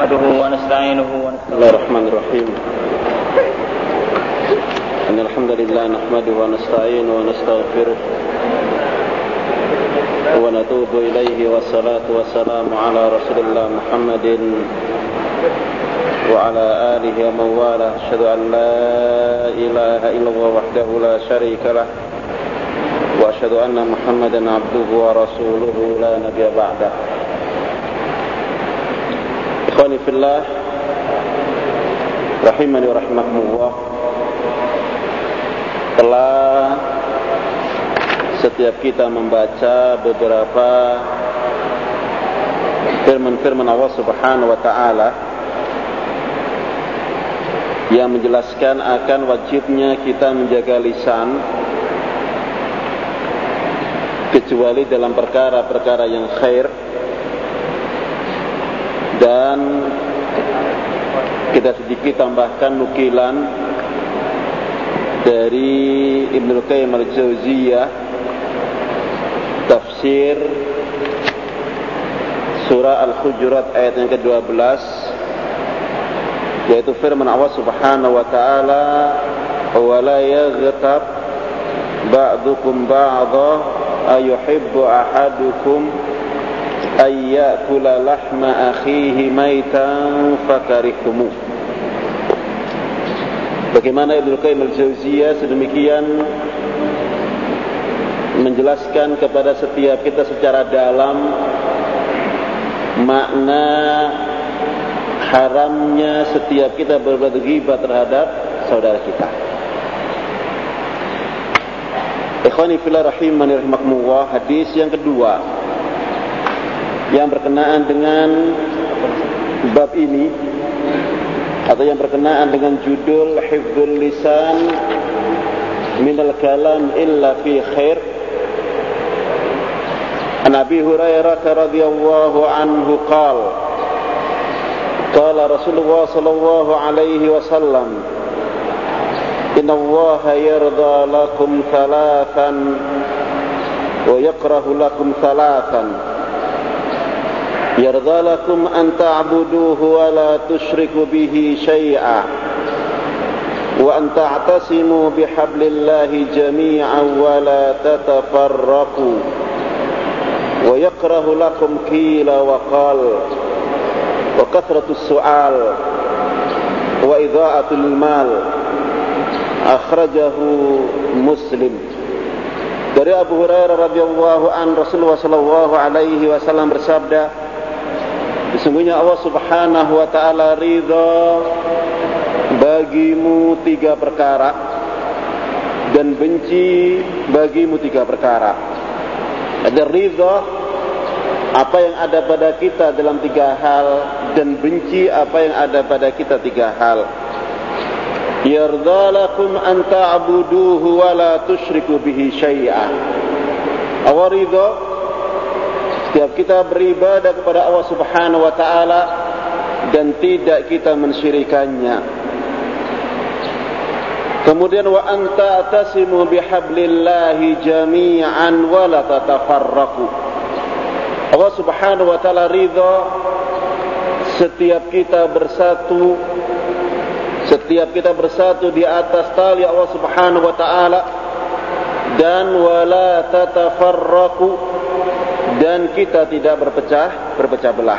نحمده ونستعينه ونستغفره. بسم الله الرحمن الرحيم. إن الحمد لله نحمده ونستعينه ونستغفره ونتوب إليه والصلاة والسلام على رسول الله محمد وعلى آله ومن والاه. أشهد أن لا إله إلا الله وحده لا شريك له وأشهد أن محمدا عبده ورسوله لا نبي بعده. Ikhwani fillah, rahimani wa rahimakumullah. Telah setiap kita membaca beberapa firman-firman Allah Subhanahu wa taala yang menjelaskan akan wajibnya kita menjaga lisan kecuali dalam perkara-perkara yang khair. Dan kita sedikit tambahkan nukilan dari Ibnu Qayyim al-Jauziyah, tafsir surah Al-Hujurat ayat yang ke-12, yaitu firman Allah Subhanahu wa taala, "Wa la yaghtab ba'dukum ba'dha ayuhibbu ahadukum ayyakula lahma akhihi maitan fakarihtumuh." Bagaimana Ibnu Qayyim al-Jauziyah sedemikian menjelaskan kepada setiap kita secara dalam makna haramnya setiap kita berbuat ghibah terhadap saudara kita. Ikhwani fillah rahimani rahimakumullah, hadis yang kedua yang berkenaan dengan bab ini atau yang berkenaan dengan judul hifdzul lisan minal kalam illa fi khair. An Abi Hurairah radhiyallahu anhu qala Rasulullah sallallahu alaihi wasallam, inna Allaha yarda lakum thalathan wa yakrahu lakum thalathan. Yarda lakum an ta'buduhu wa la tusyriku bihi syai'a wa an ta'tasimu bihablillahi jami'an wa la tatafarraqu wa yakrahu lakum qila wa qal wa kathratus su'al wa idha'atul mal. Akhrajahu Muslim. Dari Abu Hurairah radhiyallahu an, Rasulullah sallallahu alaihi wasallam bersabda, sesungguhnya Allah Subhanahu wa taala ridha bagimu 3 perkara dan benci bagimu 3 perkara. Ada ridha apa yang ada pada kita dalam 3 hal, dan benci apa yang ada pada kita 3 hal. Yarda lakum an ta'buduhu wa la tusyriku bihi syai'a. Allah ridha setiap kita beribadah kepada Allah Subhanahu wa taala dan tidak kita mensyirikannya. Kemudian wa anta atasimu bihablillahi jami'an wa la tatafarraqu. Allah Subhanahu wa taala ridha setiap kita bersatu di atas tali Allah Subhanahu wa taala, dan wa la tatafarraqu, dan kita tidak berpecah belah.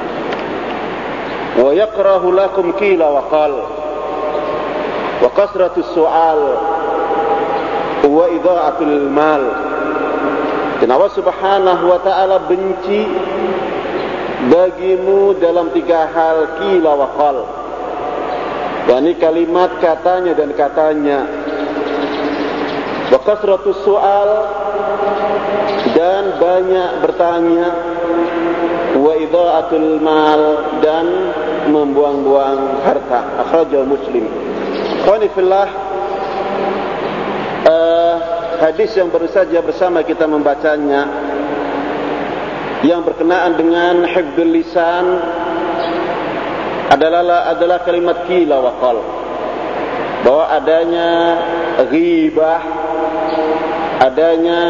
Wa yakrahu lakum qila wa qal wa kasratus su'al wa idha'atul mal. Dan Allah Subhanahu wa taala benci bagimu dalam 3 hal, qila wa qal. Ini kalimat katanya dan katanya. Wa kasratus su'al, dan banyak bertanya. Wa idha'atul mal, dan membuang-buang harta. Akhrajahu Muslim. Ikhwani fillah, hadis yang baru saja bersama kita membacanya yang berkenaan dengan hifdzul lisan adalah kalimat qila wa qal, bahwa adanya ghibah, adanya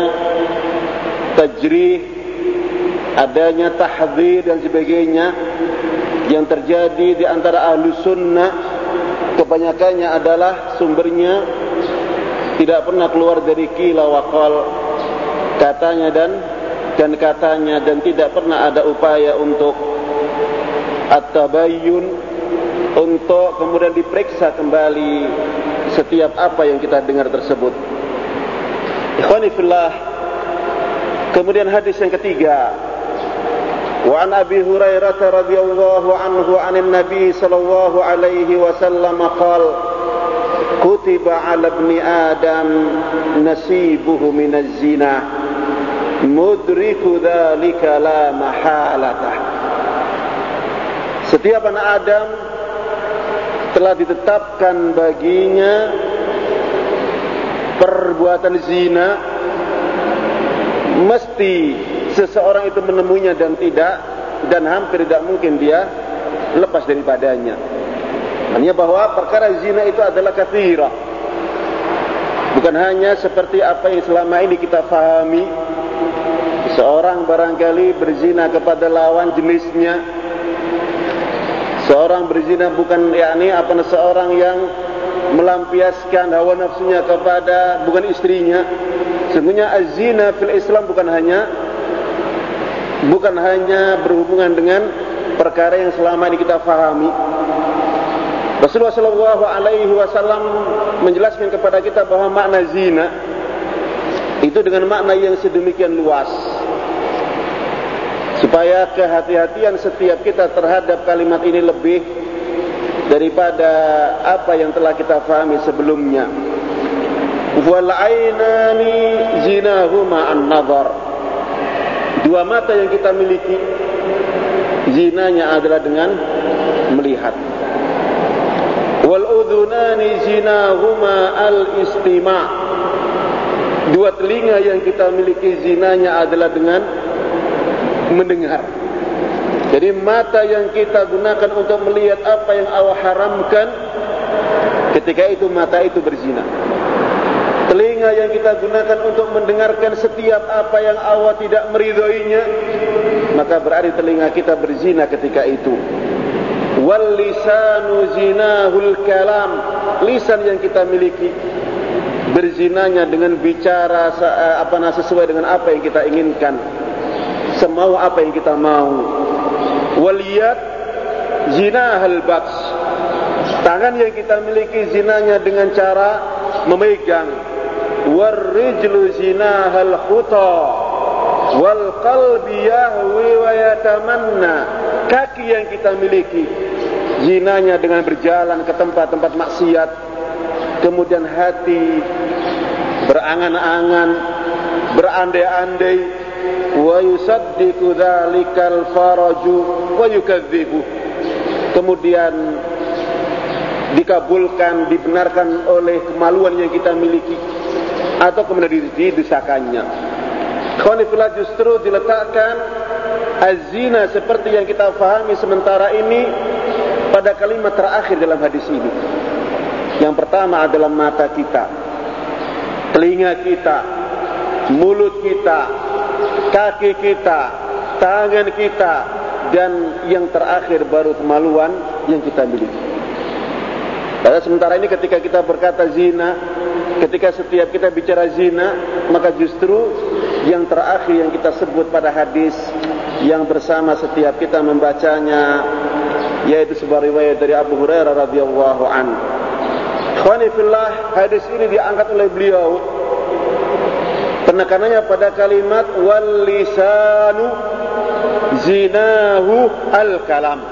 tajrih, adanya tahdzir dan sebagainya yang terjadi di antara ahlu sunnah kebanyakannya adalah sumbernya tidak pernah keluar dari qila wa qal, katanya dan katanya, dan tidak pernah ada upaya untuk at-tabayyun, untuk kemudian diperiksa kembali setiap apa yang kita dengar tersebut. Ikhwani fillah, kemudian hadis yang ketiga, wa an Abi Hurairah radhiyallahu anhu 'anil Nabi sallallahu alaihi wasallam qala kutiba 'ala ibni Adam nasibuhu minaz zina mudriku dzalika la mahalatah. Setiap anak Adam telah ditetapkan baginya perbuatan zina, mesti seseorang itu menemuinya dan hampir tidak mungkin dia lepas daripadanya. Artinya bahwa perkara zina itu adalah katsirah, bukan hanya seperti apa yang selama ini kita fahami, seorang barangkali berzina kepada lawan jenisnya, seorang berzina bukan seorang yang melampiaskan hawa nafsunya kepada bukan istrinya. Sesungguhnya az-zina fil Islam bukan hanya berhubungan dengan perkara yang selama ini kita fahami. Rasulullah sallallahu alaihi wasallam menjelaskan kepada kita bahwa makna zina itu dengan makna yang sedemikian luas, supaya kehati-hatian setiap kita terhadap kalimat ini lebih daripada apa yang telah kita fahami sebelumnya. Wal ainani zinahuma an-nazar. Dua mata yang kita miliki zinanya adalah dengan melihat. Wal udhunani zinahuma al-istima'. Dua telinga yang kita miliki zinanya adalah dengan mendengar. Jadi mata yang kita gunakan untuk melihat apa yang Allah haramkan, ketika itu mata itu berzina. Telinga yang kita gunakan untuk mendengarkan setiap apa yang Allah tidak meridhoinya, maka berarti telinga kita berzina ketika itu. Wal lisanu zinahul kalam. Lisan yang kita miliki berzinanya dengan bicara sesuai dengan apa yang kita inginkan, semau apa yang kita mau. Wal yad zinahul bats. Tangan yang kita miliki zinanya dengan cara memegang. War rijlu zinahul khuta. Wal qalbi yahwi wa yatamanna. Kaki yang kita miliki zinanya dengan berjalan ke tempat-tempat maksiat. Kemudian hati berangan-angan, berandai-andai. Wa yusaddiqu dzalikal faraju wa yukadzibu. Kemudian dikabulkan, dibenarkan oleh kemaluan yang kita miliki, atau kemudian didesakannya. Khonifillah, justru diletakkan az-zina seperti yang kita fahami sementara ini pada kalimat terakhir dalam hadis ini. Yang pertama adalah mata kita, telinga kita, mulut kita, kaki kita, tangan kita, dan yang terakhir baru kemaluan yang kita miliki. Pada sementara ini ketika kita berkata zina, ketika setiap kita bicara zina, maka justru yang terakhir yang kita sebut pada hadis yang bersama setiap kita membacanya, yaitu sebuah riwayat dari Abu Hurairah radhiyallahu anhu. Ikhwani fillah, hadis ini diangkat oleh beliau, penekanannya pada kalimat wal lisanu zinahu al-kalam.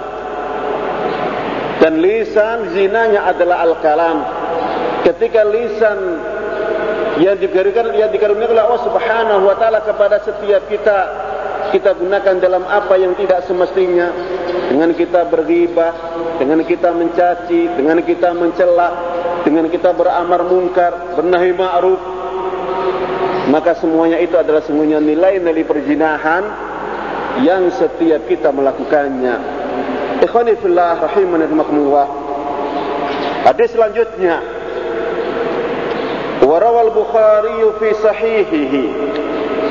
Dan lisan zinanya adalah al-kalam. Ketika lisan yang dikaruniakan oleh Allah Subhanahu wa taala kepada setiap kita gunakan dalam apa yang tidak semestinya, dengan kita berghibah, dengan kita mencaci, dengan kita mencela, dengan kita beramar munkar, bernahi ma'ruf, maka semuanya itu adalah sungguhnya nilai-nilai perzinahan yang setiap kita melakukannya. Ikhwani fillah rahimani rahimakumullah. Hadis selanjutnya, warawal Bukhari fi sahihihi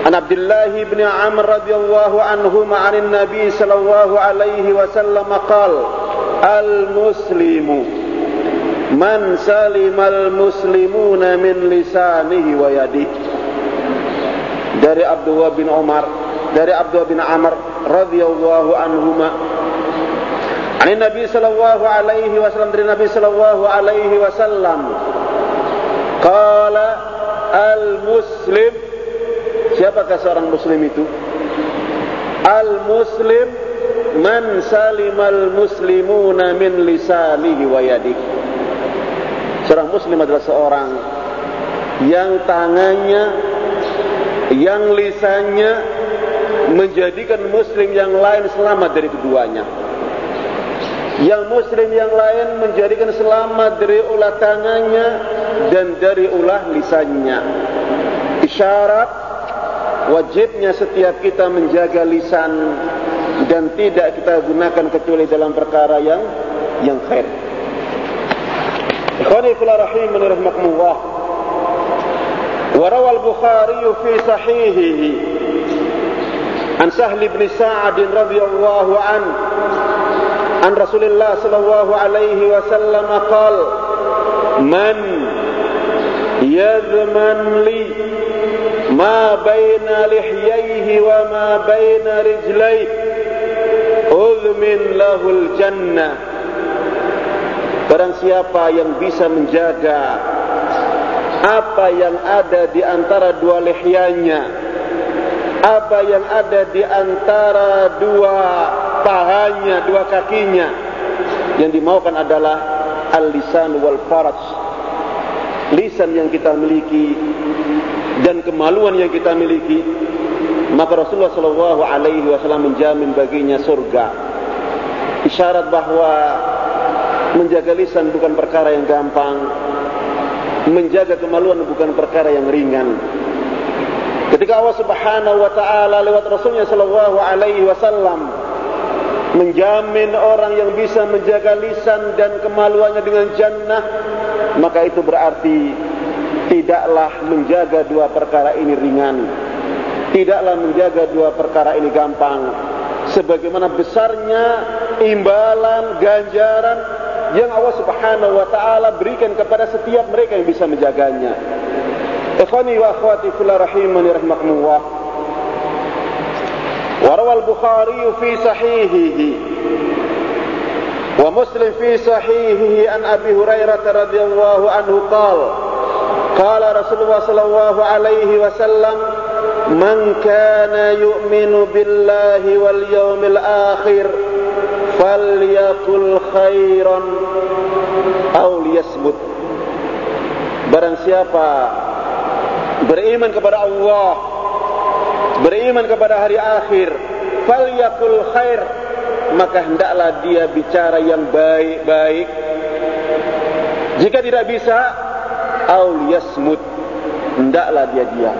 An Abdullah bin Amr radhiyallahu anhuma 'anil Nabi sallallahu alaihi wasallam qala al-muslimu man salimal muslimuna min lisanihi wa yadihi. Dari Abdullah bin Amr radhiyallahu anhuma Ani Nabi sallallahu alaihi wasallam, dari Nabi sallallahu alaihi wasallam, qala al-muslim, siapakah seorang muslim itu? Al-muslim man salimal muslimuna min lisanihi wa yadihi. Seorang muslim adalah seorang yang tangannya, yang lisannya menjadikan muslim yang lain selamat dari keduanya. Yang muslim yang lain menjadikan selamat dari ulah tangannya dan dari ulah lisannya. Isyarat wajibnya setiap kita menjaga lisan dan tidak kita gunakan kecuali dalam perkara yang khair. Ikhwani fillah rahimani rahimakumullah. Wa rawal Bukhari fi sahihihi an Sahl bin Sa'ad radhiyallahu anhu an Rasulillah sallallahu alaihi wasallam qala man yadman li ma baina lihyayhi wa ma baina rijlayhi udmin lahul jannah. Barang siapa yang bisa menjaga apa yang ada di antara dua lihyanya, apa yang ada di antara dua pahanya, dua kakinya, yang dimaukan adalah al-lisan wal faraj, lisan yang kita miliki dan kemaluan yang kita miliki, maka Rasulullah sallallahu alaihi wasallam menjamin baginya surga. Isyarat bahwa menjaga lisan bukan perkara yang gampang, menjaga kemaluan bukan perkara yang ringan. Ketika Allah Subhanahu wa taala lewat Rasulnya sallallahu alaihi wasallam menjamin orang yang bisa menjaga lisan dan kemaluannya dengan jannah, maka itu berarti tidaklah menjaga dua perkara ini ringan, tidaklah menjaga dua perkara ini gampang, sebagaimana besarnya imbalan ganjaran yang Allah Subhanahu wa taala berikan kepada setiap mereka yang bisa menjaganya. Ikhwani wa akhwati fillah rahimani rahimakumullah. وروى البخاري في صحيحه ومسلم في صحيحه عن أبي هريرة رضي الله عنه قال قال رسول الله صلى الله عليه وسلم من كان يؤمن بالله واليوم الآخر فليقل خيرا أو ليصمت. Barang siapa beriman kepada Allah, beriman kepada hari akhir, falyakul khair, maka hendaklah dia bicara yang baik-baik. Jika tidak bisa, aul yasmut, hendaklah dia diam.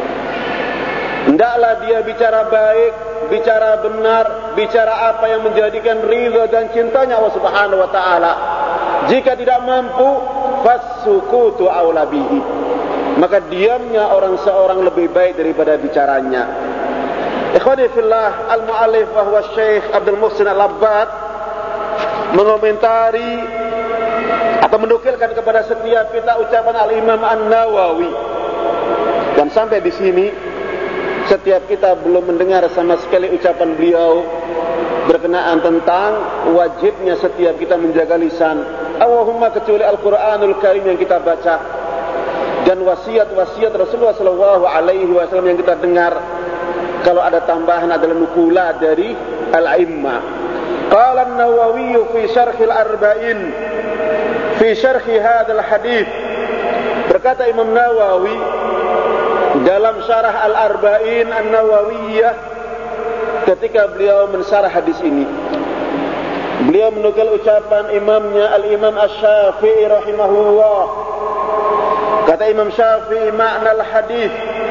Hendaklah dia bicara baik, bicara benar, bicara apa yang menjadikan ridha dan cintanya Allah Subhanahu wa taala. Jika tidak mampu, fasukutu aula bihi, maka diamnya orang seorang lebih baik daripada bicaranya. Ikhwani fillah, al-mu'allif wa huwa Syekh Abdul Muhsin Al-Abbad mengomentari atau menukilkan kepada setiap kita ucapan Al-Imam An-Nawawi. Dan sampai di sini setiap kita belum mendengar sama sekali ucapan beliau berkenaan tentang wajibnya setiap kita menjaga lisan, Allahumma kecuali Al-Quranul Karim yang kita baca dan wasiat-wasiat Rasulullah sallallahu alaihi wasallam yang kita dengar. Kalau ada tambahan adalah nukula dari al-a'immah. Qala an-Nawawi fi syarh al-arba'in fi syarh hadzal hadits, berkata Imam Nawawi dalam syarah al-arba'in an-Nawawiyah ketika beliau mensyarah hadis ini, beliau menukil ucapan imamnya al-Imam Asy-Syafi'i rahimahullah. Kata Imam Syafi'i, makna al-hadis,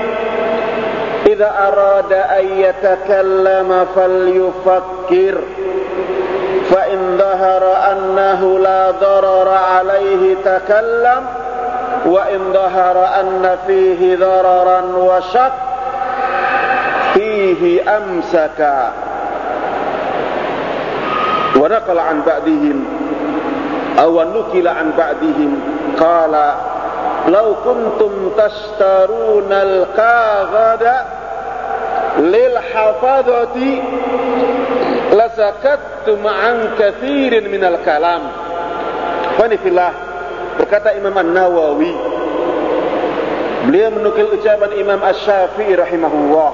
idza arada an yatakallama falyufakkir fa in dhahara annahu la darara alayhi takallam wa in dhahara anna fihi dararan wa shak fihi amsaka wa naqala an ba'dihim aw nukila an ba'dihim qala law kuntum tashtaruna al-qaghada lil hafadati lasakattum an katsirin minal kalam. Wanifillah, berkata Imam An-Nawawi, beliau menukil ucapan Imam Asy-Syafi'i rahimahullah.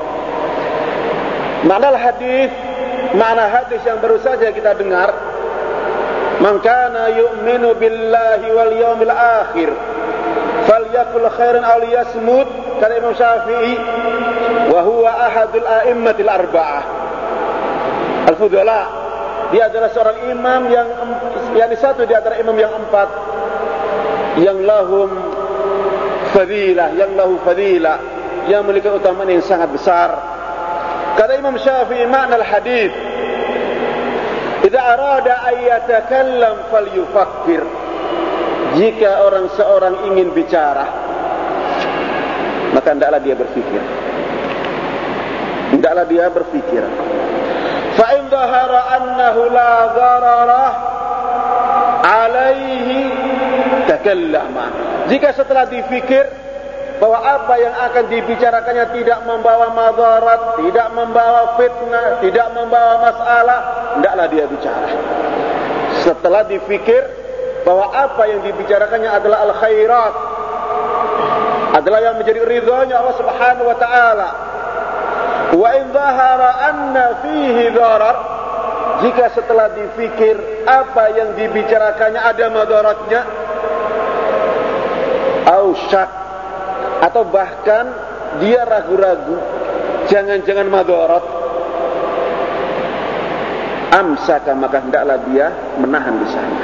Makna hadis yang baru saja kita dengar, man kana yu'minu billahi wal yawmil akhir falyakul khairan aw liyasmut, kata Imam Syafi'i, wa huwa ahadul a'immatil arba'ah al-fudala. Dia adalah seorang imam yang satu di antara imam yang empat yang lahu fadilah, yang memiliki utamaan yang sangat besar. Kata Imam Syafi'i, makna al-hadis, idza arada ay yatakallam falyufakkir. Jika seorang ingin bicara, maka hendaklah dia berfikir. Fa in dhahara annahu la dharara alaihi takallama. Jika setelah difikir bahwa apa yang akan dibicarakannya tidak membawa madarat, tidak membawa fitnah, tidak membawa masalah, hendaklah dia bicara. Setelah difikir bahwa apa yang dibicarakannya adalah al-khairat, adalah yang menjadi ridhonya Allah Subhanahu wa taala. Wa in dhahara anna fihi dharar, jika setelah difikir apa yang dibicarakannya ada madaratnya, au syak, atau bahkan dia ragu-ragu jangan-jangan madarat, amsaka, maka hendaklah dia menahan di sana.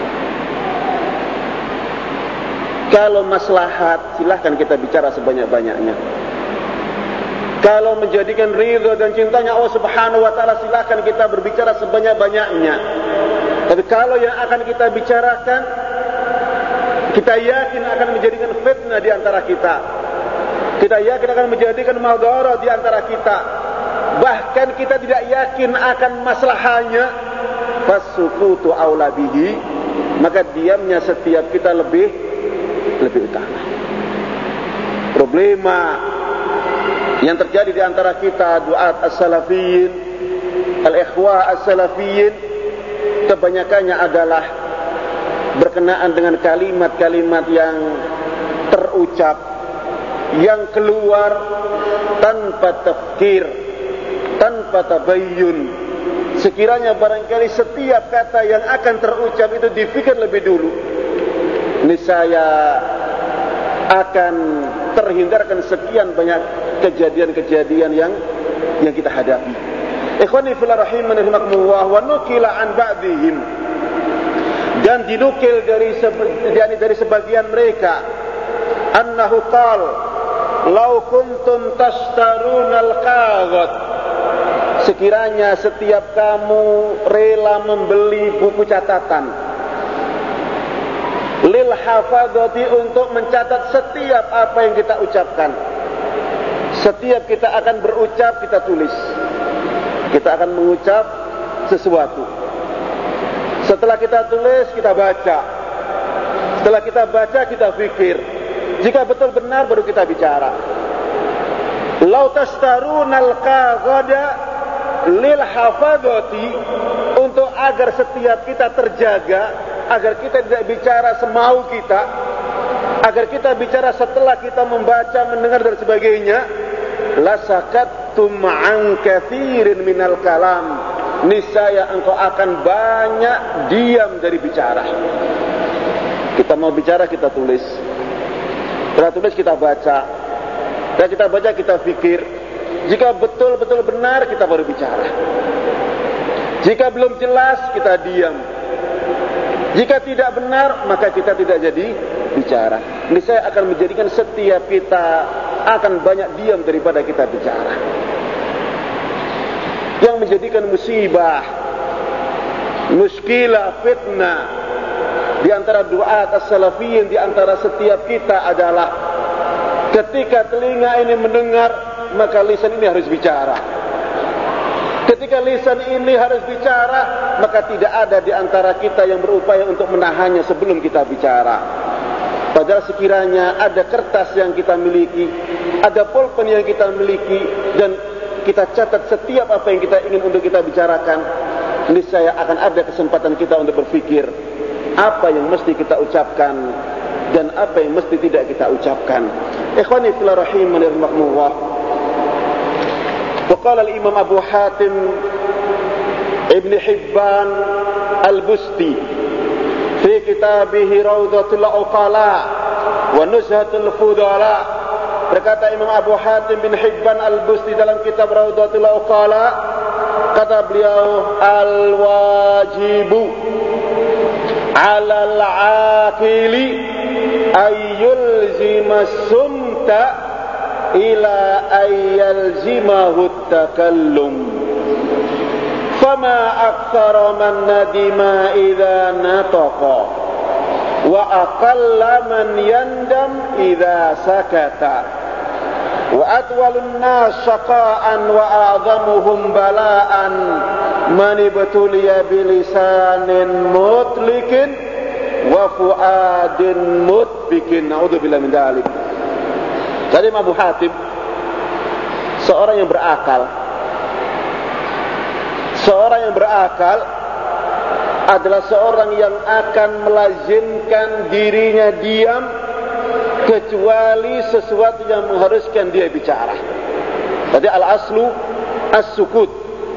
Kalau maslahat, silahkan kita bicara sebanyak-banyaknya. Kalau menjadikan ridha dan cintanya Allah Subhanahu wa taala, silakan kita berbicara sebanyak-banyaknya. Tapi kalau yang akan kita bicarakan kita yakin akan menjadikan fitnah di antara kita, kita yakin akan menjadikan madarat di antara kita, bahkan kita tidak yakin akan maslahahnya, fasukutu aula bihi, maka diamnya setiap kita lebih utama. Problema yang terjadi di antara kita duat as-salafiyin, al-ikhwa as-salafiyin, kebanyakannya adalah berkenaan dengan kalimat-kalimat yang terucap, yang keluar tanpa tafkir, tanpa tabayyun. Sekiranya barangkali setiap kata yang akan terucap itu dipikir lebih dulu, niscaya akan terhindarkan sekian banyak kejadian-kejadian yang kita hadapi. Ikhwani fillah rahimani rahimakumullah, wa nukila an ba'dihim, dan dinukil dari sebagian mereka, annahu qala law kuntum tashtaruna al-qaghat, sekiranya setiap kamu rela membeli buku catatan, lil hafadhati, untuk mencatat setiap apa yang kita ucapkan. Setiap kita akan berucap, kita tulis. Kita akan mengucap sesuatu. Setelah kita tulis, kita baca. Setelah kita baca, kita fikir. Jika betul benar, baru kita bicara. Lau tastarunal qaghada lil hafadhati, untuk agar setiap kita terjaga, agar kita tidak bicara semau kita, agar kita bicara setelah kita membaca, mendengar dan sebagainya, lasakattum an katsirin minal kalam, niscaya engkau akan banyak diam dari bicara. Kita mau bicara, kita tulis. Setelah tulis, kita baca. Dan kita baca, kita fikir. Jika betul-betul benar, kita baru bicara. Jika belum jelas, kita diam. Jika tidak benar, maka kita tidak jadi bicara. Ini saya akan menjadikan setiap kita akan banyak diam daripada kita bicara. Yang menjadikan musibah, muskilah, fitnah di antara duat as-salafiyin, di antara setiap kita adalah ketika telinga ini mendengar, maka lisan ini harus bicara. Ketika lisan ini harus bicara, maka tidak ada di antara kita yang berupaya untuk menahannya sebelum kita bicara. Padahal sekiranya ada kertas yang kita miliki, ada pulpen yang kita miliki, dan kita catat setiap apa yang kita ingin untuk kita bicarakan, niscaya akan ada kesempatan kita untuk berpikir apa yang mesti kita ucapkan dan apa yang mesti tidak kita ucapkan. Ikhwani fillah rahimani rahimakumullah. وقال الإمام أبو حاتم ابن حبان البستي في كتابه روضة العقلاء ونزهة الفضلاء. Berkata Imam Abu Hatim bin Hibban al-Busti dalam kitab Rawdatul Uqala, kata beliau, al-wajibu 'alal 'aqili ayyulzima sumta ila ayyalzimahu takallum fama akthara man nadima idza nataqa wa aqalla man yandam idza sakata wa atwalun nas shaqa'an wa a'zamuhum bala'an man ibtuliya bilisanin mutlikin wa fuadin mutbikin. A'udzubillahi min dzalik. Jadi Abu Hatim, seorang yang berakal. Seorang yang berakal adalah seorang yang akan melazimkan dirinya diam kecuali sesuatu yang mengharuskan dia bicara. Jadi al-aslu as-sukut.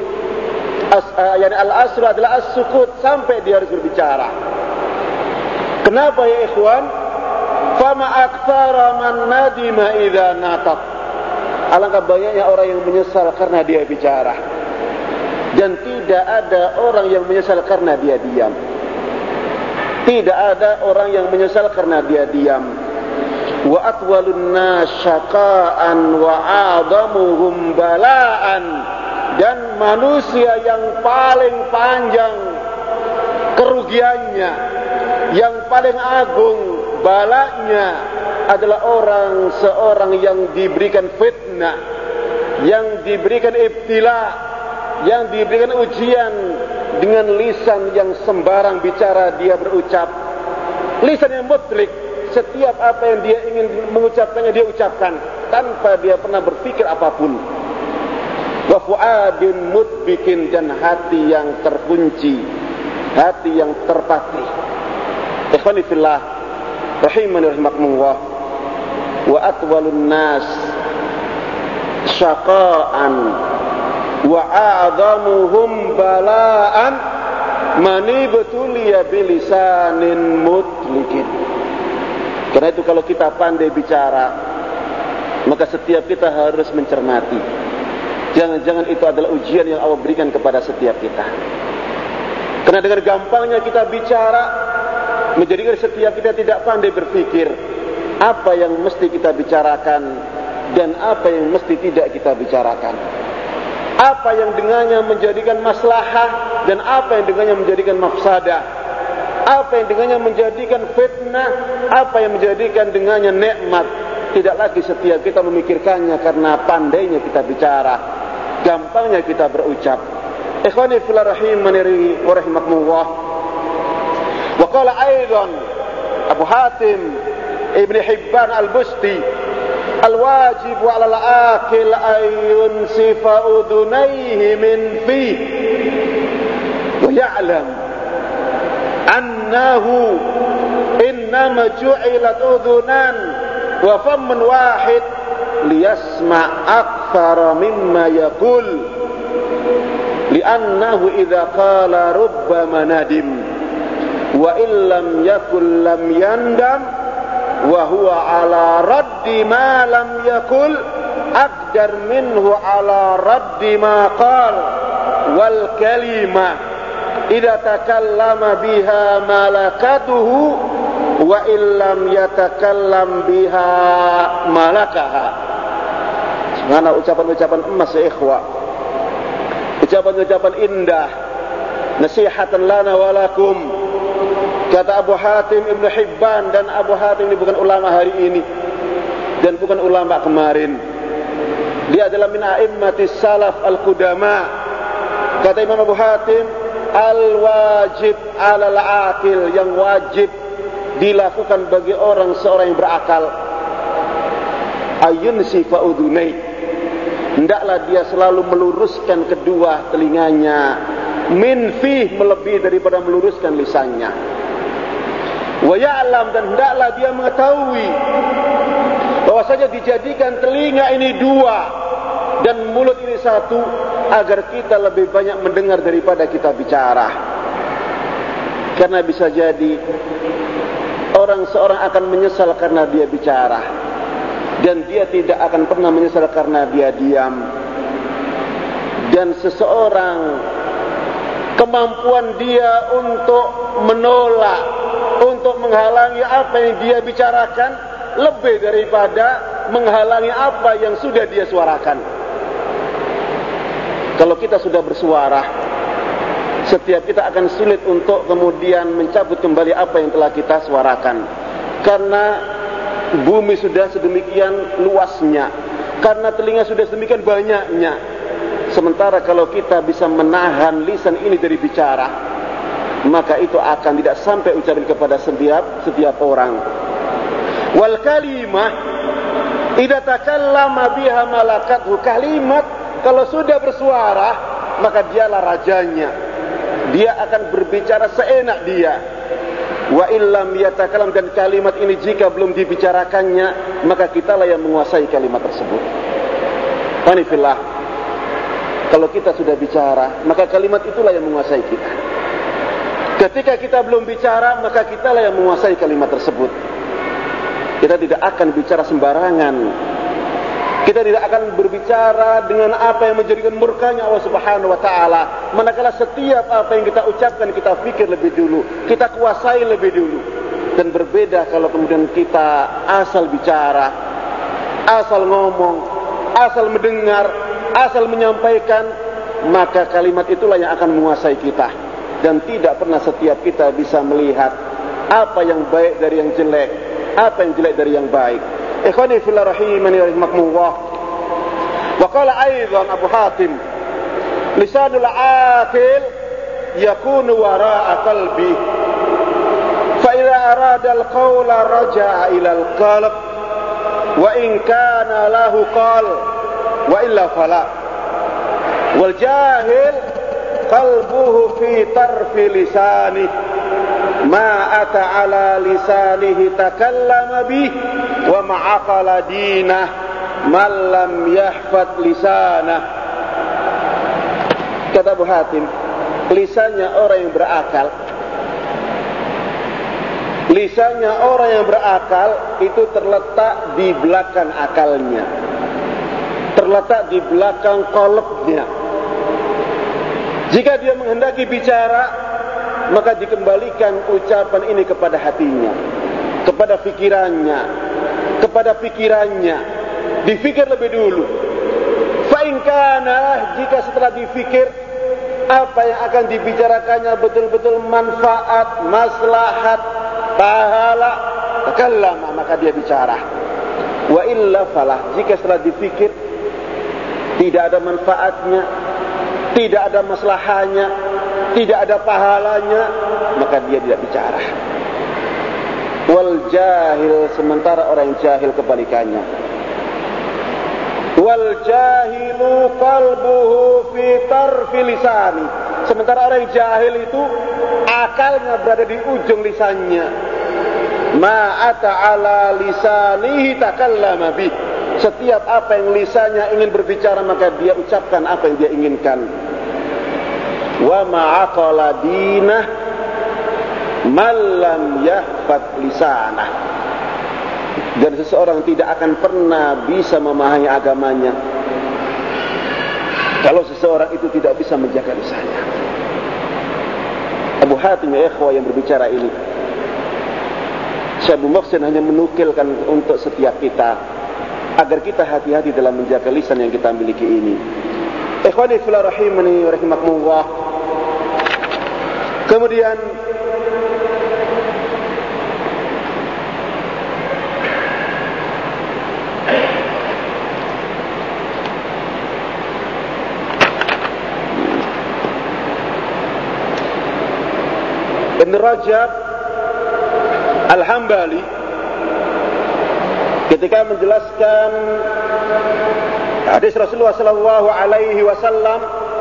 Al-aslu adalah as-sukut sampai dia harus berbicara. Kenapa ya ikhwan? Fama aktsara man nadima idza nataq. Alangkah banyaknya orang yang menyesal karena dia bicara, dan tidak ada orang yang menyesal karena dia diam. Tidak ada orang yang menyesal karena dia diam. Wa atwalun nas syaqa'an wa 'adamuhum bala'an. Dan manusia yang paling panjang kerugiannya, yang paling agung balanya adalah seorang yang diberikan fitnah, yang diberikan ibtila, yang diberikan ujian dengan lisan yang sembarang bicara dia berucap. Lisan yang mutlik, setiap apa yang dia ingin mengucapkannya dia ucapkan tanpa dia pernah berpikir apapun. Wa fuadin mutbikin, dan hati yang terkunci, hati yang terpatri. Ikhwani fillah rahimani rahimakumullah. Wa atwalun nas syaqa'an wa a'zamuhum bala'an man ibtuliya bilisanin mutlikin. Karena itu kalau kita pandai bicara, maka setiap kita harus mencermati. Jangan-jangan itu adalah ujian yang Allah berikan kepada setiap kita. Karena dengan gampangnya kita bicara, menjadikan setiap kita tidak pandai berpikir apa yang mesti kita bicarakan dan apa yang mesti tidak kita bicarakan. Apa yang dengannya menjadikan maslahah dan apa yang dengannya menjadikan mafsadah. Apa yang dengannya menjadikan fitnah, apa yang menjadikan dengannya nikmat. Tidak lagi setiap kita memikirkannya karena pandainya kita bicara, gampangnya kita berucap. Ikhwani fillah rahimani wa rahimakumullah. Wa qala aidan Abu Hatim Ibn Hibban al-Busti, al-wajib 'ala al-aqil an yunsifa udunayhi min fi wa ya'lam annahu innama ju'ilat udunan wa famun wahid liyasma' akthara mimma yaqul li'annahu idza qala rubbama nadim wa illam yakul lam yandam wa huwa ala raddi ma lam yakul aqdar minhu ala raddi ma qal wal kalimah idza takallama biha malakatuhu wa illam yatakallam biha malakaha. Mana ucapan-ucapan emas ya ikhwah, ucapan-ucapan indah, nasihatan lana walakum. Kata Abu Hatim Ibn Hibban, dan Abu Hatim ini bukan ulama hari ini dan bukan ulama kemarin. Dia adalah min a'immatis salaf al-qudama. Kata Imam Abu Hatim, al-wajib 'alal 'aqil, yang wajib dilakukan bagi seorang yang berakal, ayunsifa udunai, hendaklah dia selalu meluruskan kedua telinganya, min fih, melebihi daripada meluruskan lisannya, wa ya'lam, dan hendaklah dia mengetahui bahwasanya dijadikan telinga ini dua dan mulut ini satu agar kita lebih banyak mendengar daripada kita bicara. Karena bisa jadi seorang akan menyesal karena dia bicara, dan dia tidak akan pernah menyesal karena dia diam. Dan seseorang kemampuan dia untuk menolak, untuk menghalangi apa yang dia bicarakan lebih daripada menghalangi apa yang sudah dia suarakan. Kalau kita sudah bersuara, setiap kita akan sulit untuk kemudian mencabut kembali apa yang telah kita suarakan. Karena bumi sudah sedemikian luasnya, karena telinga sudah sedemikian banyaknya. Sementara kalau kita bisa menahan lisan ini dari bicara, maka itu akan tidak sampai ucapan kepada setiap orang. Wal kalimah idza takallama biha malakathu, kalimat kalau sudah bersuara maka dialah rajanya. Dia akan berbicara seenak dia. Wa illam yatakalam, dan kalimat ini jika belum dibicarakannya maka kitalah yang menguasai kalimat tersebut. Anifillah, kalau kita sudah bicara maka kalimat itulah yang menguasai kita. Ketika kita belum bicara maka kitalah yang menguasai kalimat tersebut. Kita tidak akan bicara sembarangan. Kita tidak akan berbicara dengan apa yang menjadikan murkanya Allah Subhanahu wa taala. Manakala setiap apa yang kita ucapkan kita pikir lebih dulu, kita kuasai lebih dulu. Dan berbeda kalau kemudian kita asal bicara, asal ngomong, asal mendengar, asal menyampaikan, maka kalimat itulah yang akan menguasai kita. Dan tidak pernah setiap kita bisa melihat apa yang baik dari yang jelek, apa yang jelek dari yang baik. Ikhwani fillah rahimani wa rahimakumullah. Wa qala aidan Abu Hatim, lisanul aqil yakunu wara'a qalbi, fa idza arada al-qawla raja'a ila al-qalb, wa in kana lahu qal wa illa fala. Wal jahil qalbuhu fi tarfi lisanihi, ma ata ala lisanihi takallama bih, wa ma'aqala dinah man lam yahfad lisanah. Kata Abu Hatim, lisannya orang yang berakal, lisannya orang yang berakal itu terletak di belakang akalnya, terletak di belakang qalbnya. Jika dia menghendaki bicara, maka dikembalikan ucapan ini kepada hatinya, kepada pikirannya, difikir lebih dulu. Fa in kana, jika setelah difikir apa yang akan dibicarakannya betul-betul manfaat, maslahat, pahala, takallama, maka dia bicara. Wa illa falah, jika setelah difikir tidak ada manfaatnya, tidak ada maslahannya, tidak ada pahalanya, maka dia tidak bicara. Wal jahil, sementara orang yang jahil kebalikannya. Wal jahilu qalbuhu fi tarfi lisani, sementara orang yang jahil itu akalnya berada di ujung lisannya. Ma ata ala lisanihi takallama bih, setiap apa yang lisannya ingin berbicara maka dia ucapkan apa yang dia inginkan. Wa ma'aqala dinah man lam yahfad lisanah, dan seseorang tidak akan pernah bisa memahami agamanya kalau seseorang itu tidak bisa menjaga lisannya. Abu Hatim, ya ikhwah, yang berbicara ini, Syekh Abu Muhsin hanya menukilkan untuk setiap kita agar kita hati-hati dalam menjaga lisan yang kita miliki ini. Ikhwani fillah rahimani wa rahimakumullah. Kemudian Ibn Rajab Al-Hambali ketika menjelaskan hadis Rasulullah sallallahu alaihi wasallam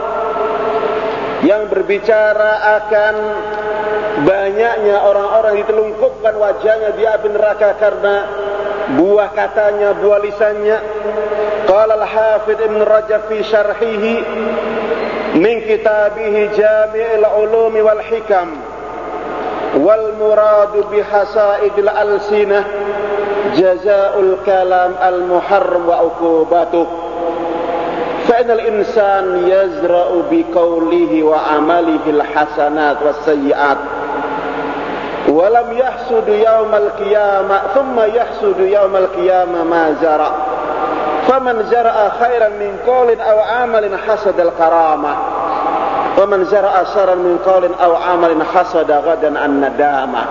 yang berbicara akan banyaknya orang-orang ditelungkupkan wajahnya di api neraka karena buah katanya, buah lisannya. Qala al-Hafidz Ibn Rajab fi syarhihi min kitabihi Jami'ul Ulum wal Hikam wal muradu bihasaidil alsinah jazaa'ul kalam al-muharram wa uqubatuh. Fa'inal insan yazra'u biqaulihi wa amalihi al-hasanat was-sayyi'at wa lam yahsudu yawmal qiyamah thumma yahsudu yawmal qiyamah ma zara' faman zara'a khairan min qaulin aw amalin hasadal karamah wa man zara'a sharran min qaulin aw amalin hasada ghadan an-nadamah.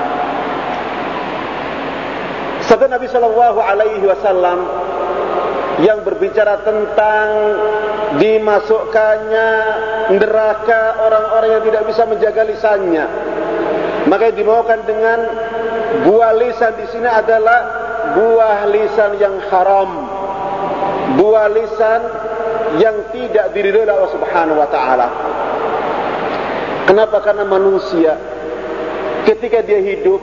Sabda Nabi sallallahu alaihi wasallam yang berbicara tentang dimasukkannya neraka orang-orang yang tidak bisa menjaga lisannya. Maka yang dimaukan dengan buah lisan di sini adalah buah lisan yang haram, buah lisan yang tidak diridhoi oleh Allah Subhanahu wa taala. Kenapa? Karena manusia ketika dia hidup,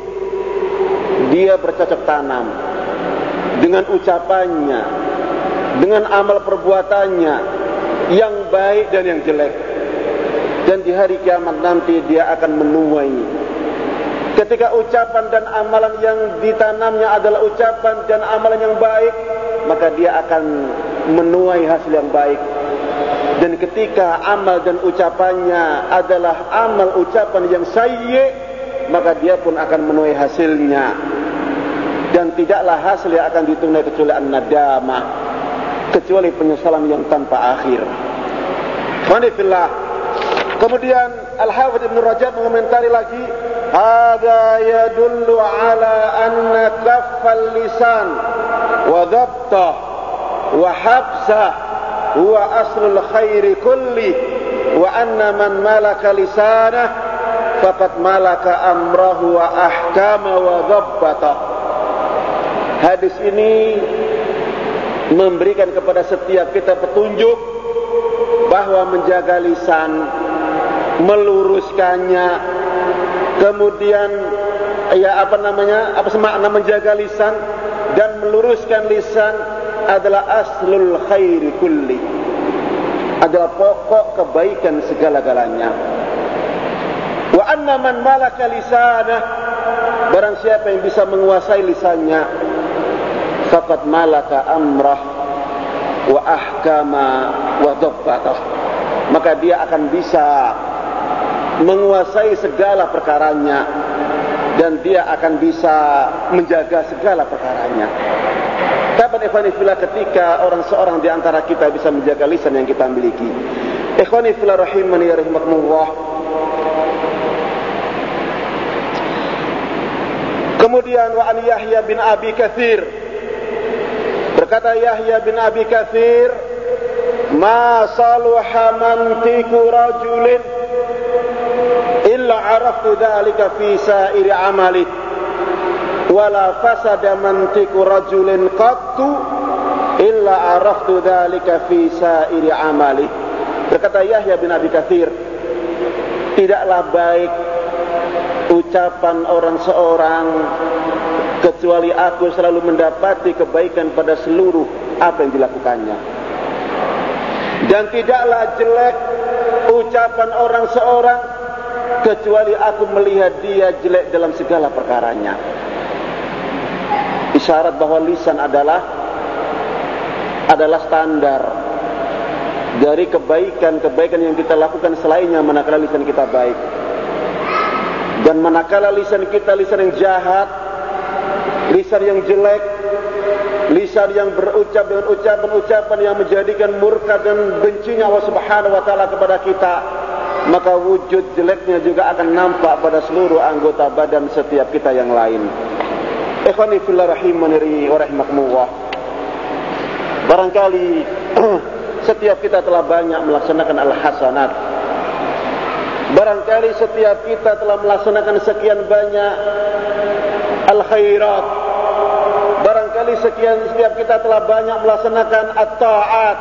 dia bercocok tanam dengan ucapannya, dengan amal perbuatannya yang baik dan yang jelek. Dan di hari kiamat nanti dia akan menuai. Ketika ucapan dan amalan yang ditanamnya adalah ucapan dan amalan yang baik, maka dia akan menuai hasil yang baik. Dan ketika amal dan ucapannya adalah amal ucapan yang sayyi', maka dia pun akan menuai hasilnya. Dan tidaklah hasil yang akan ditunai kecuali an-nadamah, kecuali penyesalan yang tanpa akhir. Alhamdulillah. Kemudian Al-Hafidz Ibn Rajab mengomentari lagi, hadza yadullu ala anna kaffal lisan wa dhabtah wa habsah huwa aslul khairi kulli wa anna man malaka lisanah faqad malaka amrahu wa ahkama wa dhabbatah. Hadis ini memberikan kepada setiap kita petunjuk bahwa menjaga lisan, meluruskannya, kemudian apa semakna menjaga lisan dan meluruskan lisan adalah aslul khairi kulli, adalah pokok kebaikan segala-galanya. Wa anna man malaka lisanah, barang siapa yang bisa menguasai lisannya, faqad malaka amrah wa ahkama wa dhabbatah, maka dia akan bisa menguasai segala perkaranya dan dia akan bisa menjaga segala perkaranya. Kapan ikhwani fillah ketika seorang di antara kita bisa menjaga lisan yang kita miliki? Ikhwani fillah rahimani rahimakumullah. Kemudian wa an Yahya bin Abi Katsir, berkata Yahya bin Abi Katsir, ma saluha mantiqu rajulin illa araftu dhalika fi sa'iri amali wala fasada mantiqu rajulin qattu illa araftu dhalika fi sa'iri amali. Berkata Yahya bin Abi Katsir, tidaklah baik ucapan orang seorang kecuali aku selalu mendapati kebaikan pada seluruh apa yang dilakukannya. Dan tidaklah jelek ucapan orang seorang kecuali aku melihat dia jelek dalam segala perkaranya. Isyarat bahwa lisan adalah standar dari kebaikan yang kita lakukan selainnya manakala lisan kita baik. Dan manakala lisan kita lisan yang jahat, lisan yang jelek, lisan yang berucap dengan ucapan-ucapan yang menjadikan murka dan bencinya Allah Subhanahu wa taala kepada kita, maka wujud jeleknya juga akan nampak pada seluruh anggota badan setiap kita yang lain. Ikhwani fillah rahimani wa rahimakumullah. Barangkali setiap kita telah banyak melaksanakan al-hasanat, Barangkali setiap kita telah melaksanakan sekian banyak al-khairat. Barangkali setiap kita telah banyak melaksanakan at-ta'at.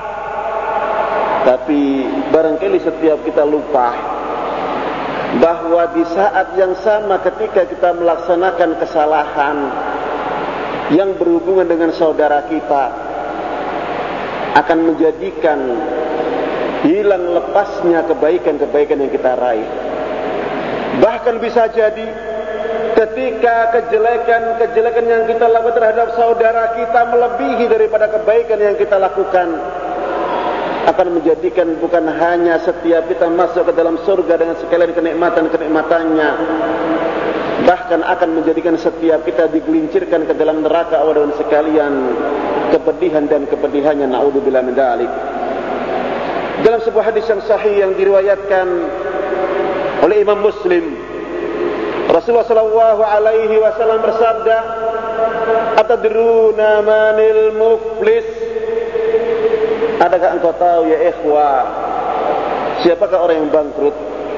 Tapi barangkali setiap kita lupa bahwa di saat yang sama ketika kita melaksanakan kesalahan yang berhubungan dengan saudara kita, akan menjadikan hilang lepasnya kebaikan-kebaikan yang kita raih. Bahkan bisa jadi ketika kejelekan yang kita lakukan terhadap saudara kita melebihi daripada kebaikan yang kita lakukan, akan menjadikan bukan hanya setiap kita masuk ke dalam surga dengan sekalian kenikmatan-kenikmatannya, bahkan akan menjadikan setiap kita digelincirkan ke dalam neraka Allah dengan sekalian kepedihan dan kepedihannya. Na'udzubillah min dzalik. Dalam sebuah hadis yang sahih yang diriwayatkan oleh Imam Muslim, Rasulullah sallallahu alaihi wasallam bersabda, "Atadruna manil muflis?" Adakah engkau tahu ya ikhwah, siapakah orang yang bangkrut?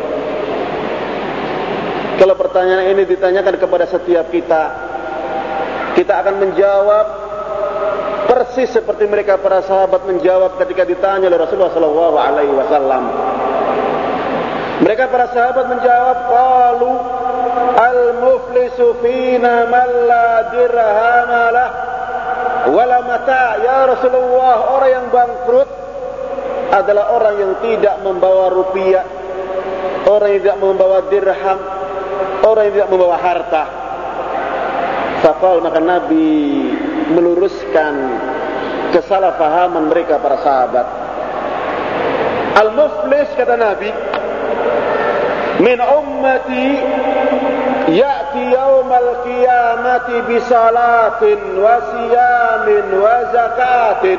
Kalau pertanyaan ini ditanyakan kepada setiap kita, kita akan menjawab persis seperti mereka para sahabat menjawab ketika ditanya oleh Rasulullah sallallahu alaihi wasallam. Mereka para sahabat menjawab, qalu al-muflisu fina man la dirham lah wala mata'. Ya Rasulullah, orang yang bangkrut adalah orang yang tidak membawa rupiah, orang yang tidak membawa dirham, orang yang tidak membawa harta. Faqal, maka Nabi meluruskan kesalahpahaman mereka para sahabat. Al-muflis, kata Nabi, min ummati ya'ti yawmal qiyamati bisalatin wa siyamin wa zakatin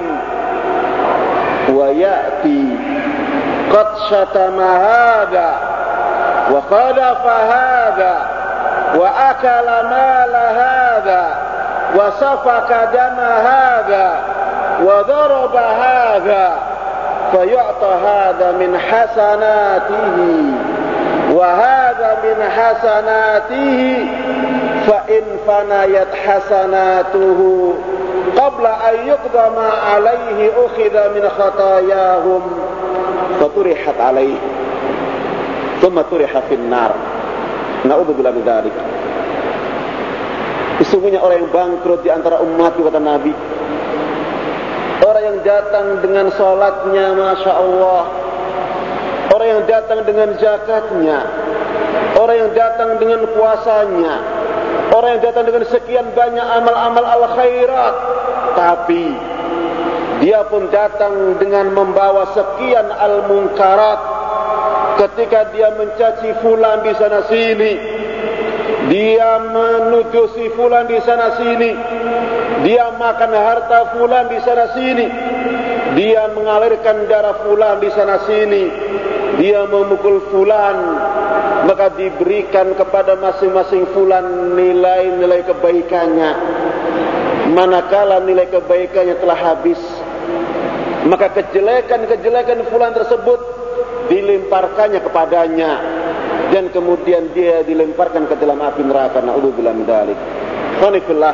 wa ya'ti qad syatama hadha wa qadafa hadha wa akala mala hadha wa safaka dama hadha wa daraba hadha fayu'ta hadha min hasanatihi wa hadha min hasanatihi fa in fanayat hasanatuhu qabla an yuqda ma alayhi ukhidha min khatayahum faturihat alayhi thumma turiha fin nar. Na'udzubillah min dzalik. Sesungguhnya orang yang bangkrut di antara umat, kata Nabi, orang yang datang dengan salatnya Masya Allah, orang yang datang dengan zakatnya, orang yang datang dengan puasanya, orang yang datang dengan sekian banyak amal-amal al-khairat, tapi dia pun datang dengan membawa sekian al-munkarat. Ketika dia mencaci fulan di sana sini, dia menuduh si fulan di sana sini, dia makan harta fulan di sana sini, dia mengalirkan darah fulan di sana sini, dia memukul fulan, maka diberikan kepada masing-masing fulan nilai-nilai kebaikannya. Manakala nilai kebaikannya telah habis, maka kejelekan-kejelekan fulan tersebut dilemparkannya kepadanya, dan kemudian dia dilemparkan ke dalam api neraka. Na'udzubillah min dzalik. Qanifillah,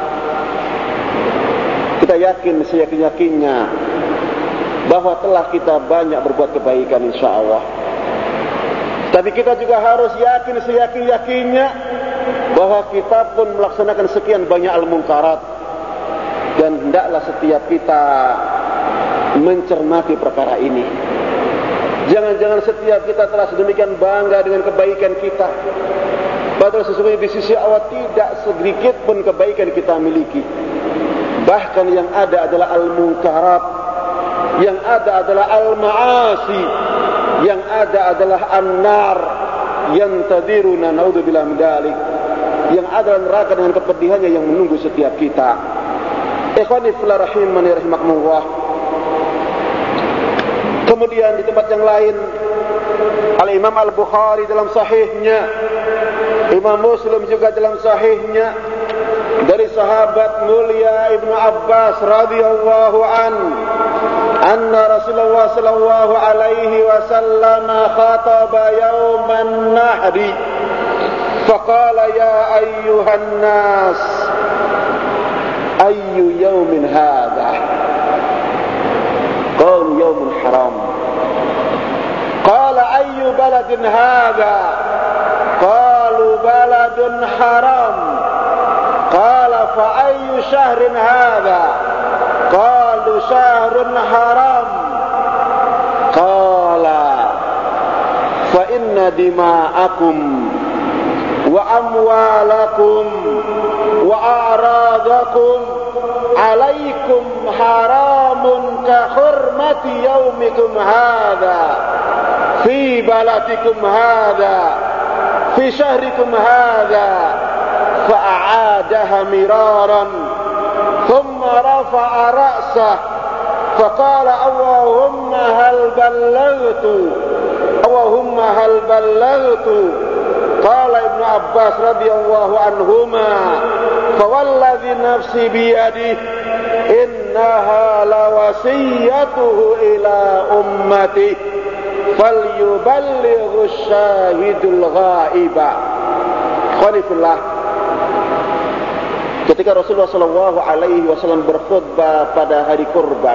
kita yakin seyakin-yakinnya bahwa telah kita banyak berbuat kebaikan insyaallah. Tapi kita juga harus yakin seyakin-yakinnya bahwa kita pun melaksanakan sekian banyak al-munkarat, dan hendaklah setiap kita mencermati perkara ini. Jangan-jangan setiap kita telah sedemikian bangga dengan kebaikan kita, padahal sesungguhnya di sisi Allah tidak sedikit pun kebaikan kita miliki. Bahkan yang ada adalah al-munkarat, yang ada adalah al-ma'asi, yang ada adalah an-nar yantadiruna, naudzubillah min dzalik, yang ada neraka dengan kepedihannya yang menunggu setiap kita. Ikhwani fillah rahimani rahimakumullah. Kemudian di tempat yang lain, Al-Imam Al-Bukhari dalam sahihnya, Imam Muslim juga dalam sahihnya, dari sahabat mulia Ibnu Abbas radhiyallahu an, anna Rasulullah sallallahu alaihi wasallam khataba yauman nahri faqala ya ayyuhan nas ayyu yaumin hadha qalu yaumun haram qala ayyu baladin hadha qalu baladun haram qala fa ayyu shahrin hadha qalu shahrun haram qala fa inna dima'akum wa amwalakum wa a'radakum alaikum haramun ka hurmati yaumikum hadha fi baladikum hadha fi syahrikum hadha fa'adaha miraran thumma rafa'a ra'sah faqala Allahumma hal ballaghtu Allahumma hal ballaghtu qala Ibnu Abbas radhiyallahu anhuma fawalladhi nafsi biyadihi innaha lawasiyatuhu ila ummati falyuballighu syahidul ghaiba. Khalifullah, ketika Rasulullah sallallahu alaihi wasallam berkhutbah pada hari kurban,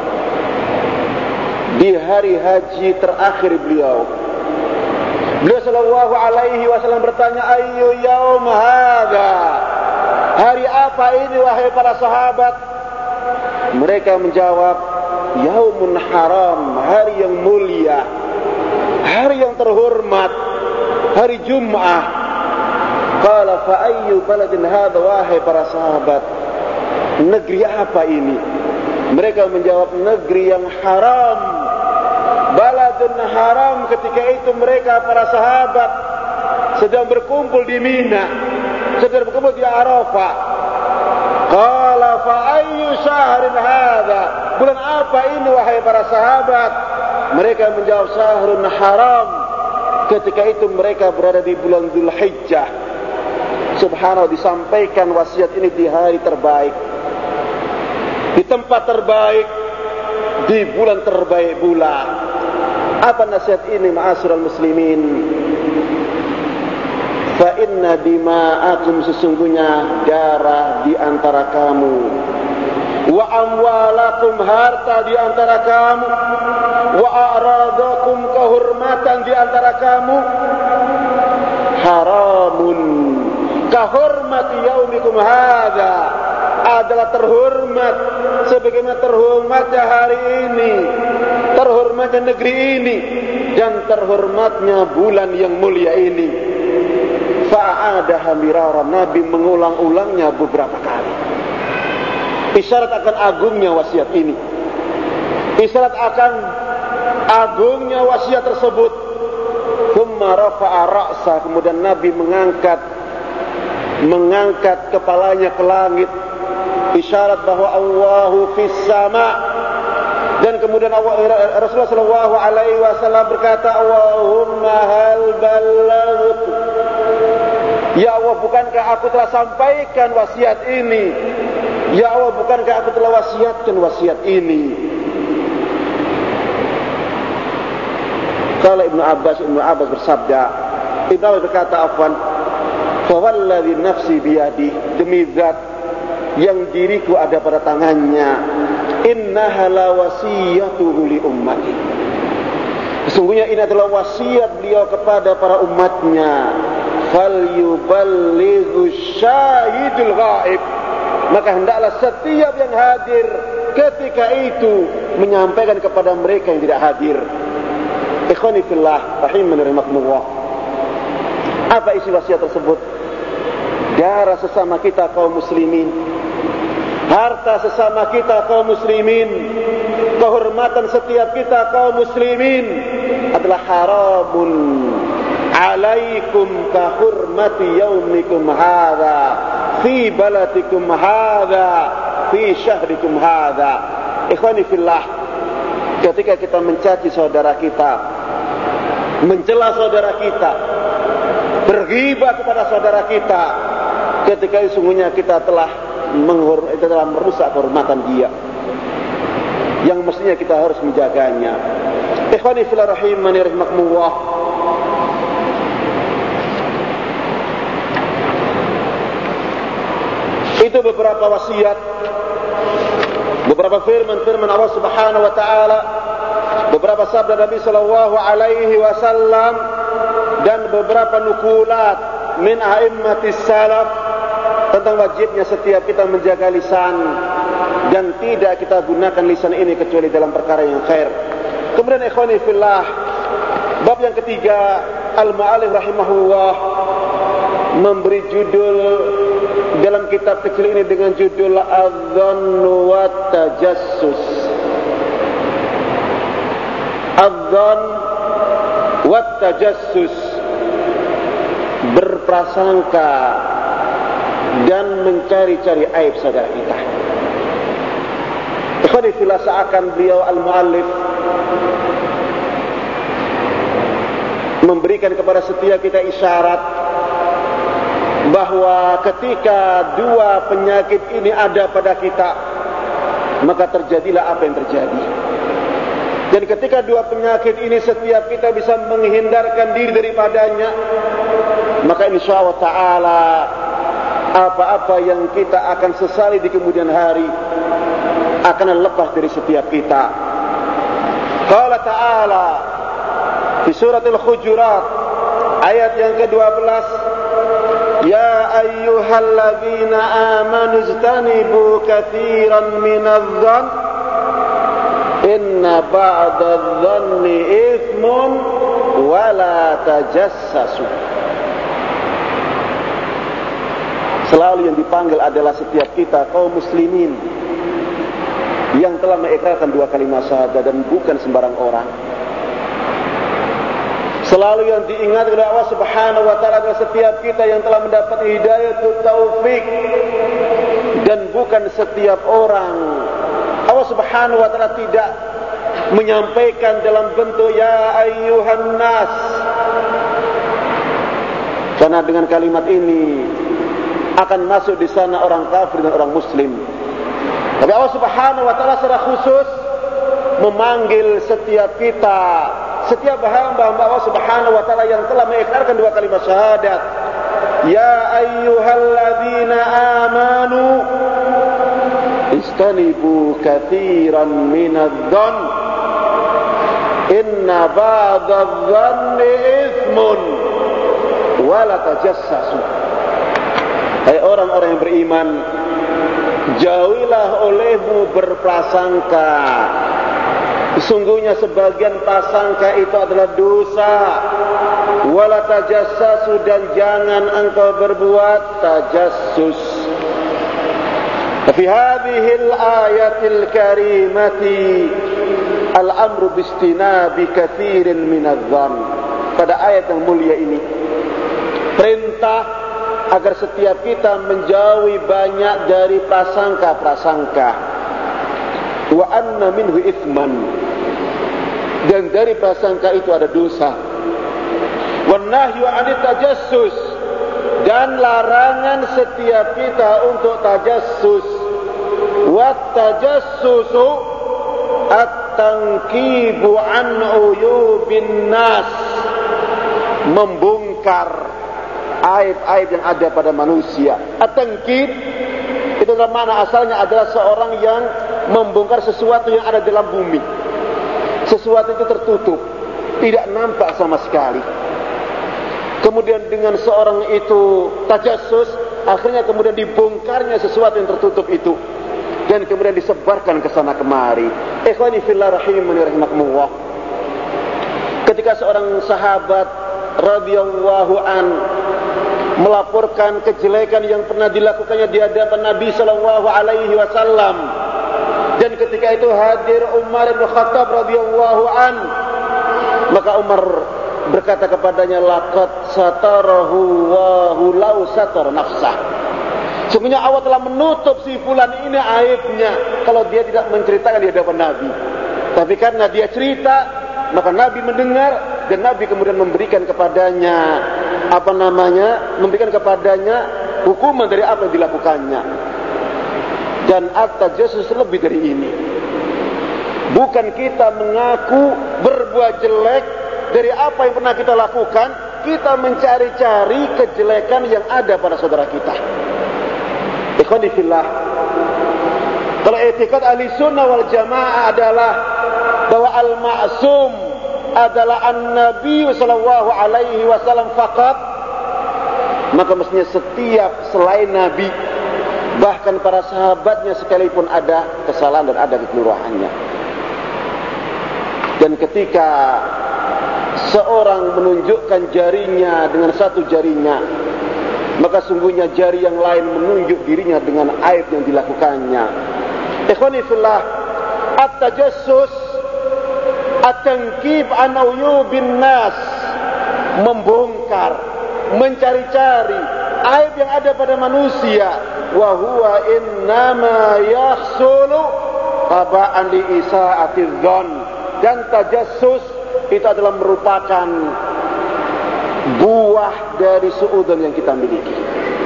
di hari haji terakhir beliau sallallahu alaihi wasallam bertanya, ayyu yaum hadha, hari apa ini wahai para sahabat? Mereka menjawab, yaumun haram, hari yang mulia, hari yang terhormat, hari Jum'ah. Qala fa ayyu baladin hadha, wahai para sahabat, negeri apa ini? Mereka menjawab, negeri yang haram, baladun haram. Ketika itu mereka para sahabat sedang berkumpul di Mina, sedang berkumpul di Arafah. Qala fa ayyu syahrin hadha, bulan apa ini wahai para sahabat? Mereka menjawab, syahrun haram. Ketika itu mereka berada di bulan Dzulhijjah. Subhanallah, disampaikan wasiat ini di hari terbaik, di tempat terbaik, di bulan terbaik pula. Apa nasihat ini ma'asyiral muslimin? Fa inna dima'akum, sesungguhnya darah di antara kamu, wa amwalakum, harta di antara kamu, wa a'radakum, kehormatan di antara kamu, haramun kahormati yaumikum hadha, adalah terhormat sebagaimana terhormatnya hari ini, terhormatnya negeri ini, dan terhormatnya bulan yang mulia ini. Fa'adaha miraran, Nabi mengulang-ulangnya beberapa kali. Isyarat akan agungnya wasiat ini, isyarat akan agungnya wasiat tersebut. Thumma rafa'a ra'sa, kemudian Nabi mengangkat kepalanya ke langit, isyarat bahwa Allahu fis sama. Dan kemudian Rasulullah sallallahu alaihi wasallam berkata, Allahumma hal ballaghtu, ya Allah, bukankah aku telah sampaikan wasiat ini? Ya Allah, bukankah aku telah wasiatkan wasiat ini? Kalau Ibnu Abbas bersabda, Ibnu Abbas berkata, afwan, fawalladhi nafsi biyadi, demi zat yang diriku ada pada tangannya, innaha la wasiyatuhu li ummati, sesungguhnya ini adalah wasiat beliau kepada para umatnya. Falyuballighu syahidul ghaib, maka hendaklah setiap yang hadir ketika itu menyampaikan kepada mereka yang tidak hadir. Ikhwani fillah rahimani rahimakumullah. Apa isi wasiat tersebut? Darah sesama kita kaum muslimin, harta sesama kita kaum muslimin, kehormatan setiap kita kaum muslimin adalah haramun alaikum ka hurmati yaumikum hadha fi baladikum hadha fi syahrikum hadha. Ikhwani fillah, ketika kita mencaci saudara kita, mencela saudara kita, berghibah kepada saudara kita, ketika itu sungguhnya kita telah merusak kehormatan dia. yang mestinya kita harus menjaganya. Ikhwani fillah rahimani rahimakumullah. Itu beberapa wasiat, beberapa firman-firman Allah Subhanahu wa taala, beberapa sabda Nabi sallallahu alaihi wasallam, dan beberapa nukulat min a'immatis salaf tentang wajibnya setiap kita menjaga lisan dan tidak kita gunakan lisan ini kecuali dalam perkara yang khair. Kemudian ikhwani fillah, bab yang ketiga, al-mu'allif rahimahullah memberi judul dalam kitab kecil ini dengan judul Adz-Dzannu wat Tajassus. Adz-Dzann wat Tajassus, berprasangka dan mencari-cari aib saudara kita. Ikhwani fillah, seakan beliau al-muallif memberikan kepada setiap kita isyarat bahwa ketika dua penyakit ini ada pada kita, maka terjadilah apa yang terjadi. Dan ketika dua penyakit ini setiap kita bisa menghindarkan diri daripadanya, maka insyaallah ta'ala apa-apa yang kita akan sesali di kemudian hari akan lepas dari setiap kita. Qala ta'ala di surat Al-Hujurat ayat yang ke-12, ya ayyuhalladzina amanu ijtanibu katsiran minadh-dhann inna ba'dadh-dhanni itsmun wa la tajassasu. Selalu yang dipanggil adalah setiap kita kaum muslimin yang telah mengikrarkan dua kalimat syahadat dan bukan sembarang orang. Selalu yang diingat oleh Allah Subhanahu wa taala adalah setiap kita yang telah mendapat hidayatut taufik dan bukan setiap orang. Allah Subhanahu wa taala tidak menyampaikan dalam bentuk ya ayyuhan nas, karena dengan kalimat ini akan masuk di sana orang kafir dan orang muslim. Tapi Allah Subhanahu wa taala secara khusus memanggil setiap kita, setiap hamba-hamba Allah Subhanahu wa taala yang telah mengikrarkan dua kalimat syahadat. Ya ayyuhalladzina amanu istanibu katsiran minadh-dhann inna ba'dadh-dhanni itsmun wa la tajassasu. Hai orang-orang yang beriman, jauhilah olehmu berprasangka. Sesungguhnya sebagian prasangka itu adalah dosa. Wala tajassasu, dan jangan engkau berbuat tajassus. Fi hadhil ayatil karimati al-amru bistinabi katsirin minadh-dhann. Pada ayat yang mulia ini perintah agar setiap kita menjauhi banyak dari prasangka-prasangka. Wa anna minhu itsman, dan dari prasangka itu ada dosa. Wan nahyu 'anit tajassus, dan larangan setiap kita untuk tajassus. Wat tajassusu at-tankibu an uyubin nas, membongkar aib-aib yang ada pada manusia. At-tankib itu dalam makna asalnya adalah seorang yang membongkar sesuatu yang ada dalam bumi. Sesuatu itu tertutup, tidak nampak sama sekali. Kemudian dengan seorang itu tajassus, akhirnya kemudian dibongkarnya sesuatu yang tertutup itu, dan kemudian disebarkan ke sana kemari. Ikhwani fillah rahimani rahimakumullah. Ketika seorang sahabat radhiyallahu an melaporkan kejelekan yang pernah dilakukannya di hadapan Nabi sallallahu alaihi wasallam, dan ketika itu hadir Umar bin Khattab radhiyallahu an, maka Umar berkata kepadanya, laqad satarahu wa law satar nafsah. Sungguhnya Allah telah menutup si fulan ini aibnya kalau dia tidak menceritakan di hadapan Nabi. Tapi karena dia cerita, maka Nabi mendengar, dan Nabi kemudian memberikan kepadanya memberikan kepadanya hukuman dari apa yang dilakukannya. Dan at-tajassus lebih dari ini. Bukan kita mengaku berbuat jelek dari apa yang pernah kita lakukan, kita mencari-cari kejelekan yang ada pada saudara kita. Ikhwani fillah, kalau i'tiqad Ahlussunnah wal Jamaah adalah bahwa al-ma'sum adalah an-nabi sallallahu alaihi wasallam faqat, maka mestinya setiap selain nabi, bahkan para sahabatnya sekalipun ada kesalahan dan ada kekeliruannya. Dan ketika seorang menunjukkan jarinya dengan satu jarinya, maka sungguhnya jari yang lain menunjuk dirinya dengan aib yang dilakukannya. Ikhwani fillah, at-tajassus, at-tankib an uyubin nas, membongkar, mencari-cari aib yang ada pada manusia, wa huwa innama yahsulu taba'an li isa'atiz dzan. Dan tajassus itu adalah merupakan buah dari suudzon yang kita miliki.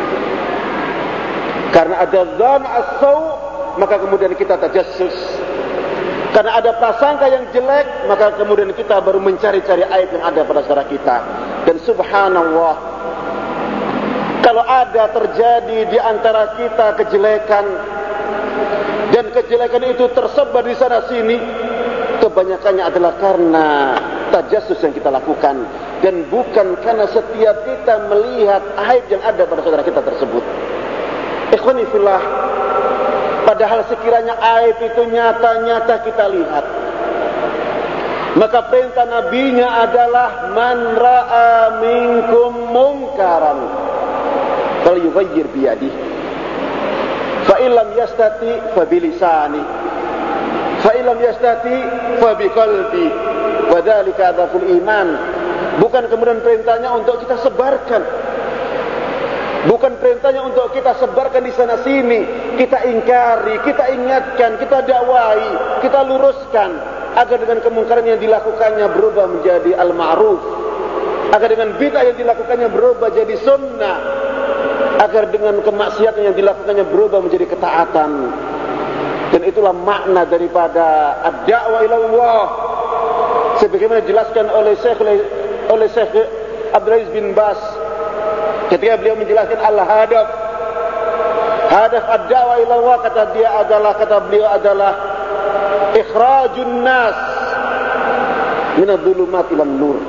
Karena ada dzan as-sau', maka kemudian kita tajassus. Karena ada prasangka yang jelek, maka kemudian kita baru mencari-cari aib yang ada pada saudara kita. Dan subhanallah, kalau ada terjadi di antara kita kejelekan, dan kejelekan itu tersebar di sana sini, kebanyakannya adalah karena tajassus yang kita lakukan, dan bukan karena setiap kita melihat aib yang ada pada saudara kita tersebut. Ikhwani fillah, padahal sekiranya aib itu nyata-nyata kita lihat, maka perintah nabinya adalah man ra'a minkum munkaran falyughayyir biyadihi, fa illam yastati fa bilisani, fa illam yastati fa biqalbi, wa dzalika adzaful iman. Bukan kemudian perintahnya untuk kita sebarkan, bukan perintahnya untuk kita sebarkan di sana sini, kita ingkari, kita ingatkan, kita dakwai, kita luruskan, agar dengan kemungkaran yang dilakukannya berubah menjadi al-ma'ruf, agar dengan bid'ah yang dilakukannya berubah jadi sunnah, agar dengan kemaksiatan yang dilakukannya berubah menjadi ketaatan. Dan itulah makna daripada ad-da'wah ila Allah, sebagaimana dijelaskan oleh Syekh Abdul Aziz bin Bas ketika beliau menjelaskan al-hadaf ad-da'wah ila Allah, kata beliau adalah ikhrajun nas min adh-dhulumat ila an-nur,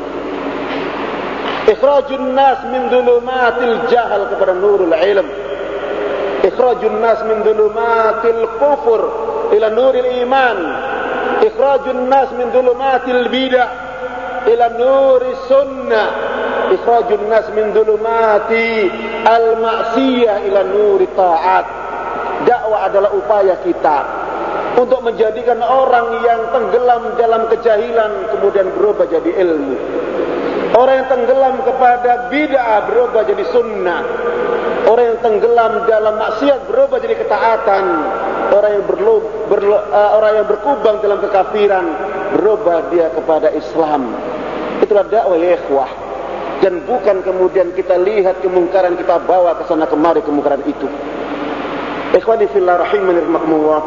ikhrajun nas min dhulumatil jahal kepada nurul ilm, ikhrajun nas min dhulumatil kufur ila nuril iman, ikhrajun nas min dhulumatil bid'ah ila nuri sunnah, ikhrajun nas min dhulumati al-ma'siyah ila nuri ta'at. Dakwah adalah upaya kita untuk menjadikan orang yang tenggelam dalam kejahilan kemudian berubah jadi ilmu, orang yang tenggelam kepada bid'ah berubah jadi sunnah, orang yang tenggelam dalam maksiat berubah jadi ketaatan, orang yang berkubang dalam kekafiran berubah dia kepada Islam. Itulah dakwah ya ikhwah. Dan bukan kemudian kita lihat kemungkaran, kita bawa ke sana kemari kemungkaran itu. Ikhwani fillah rahimani rahimakumullah.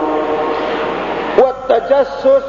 Wa tajassus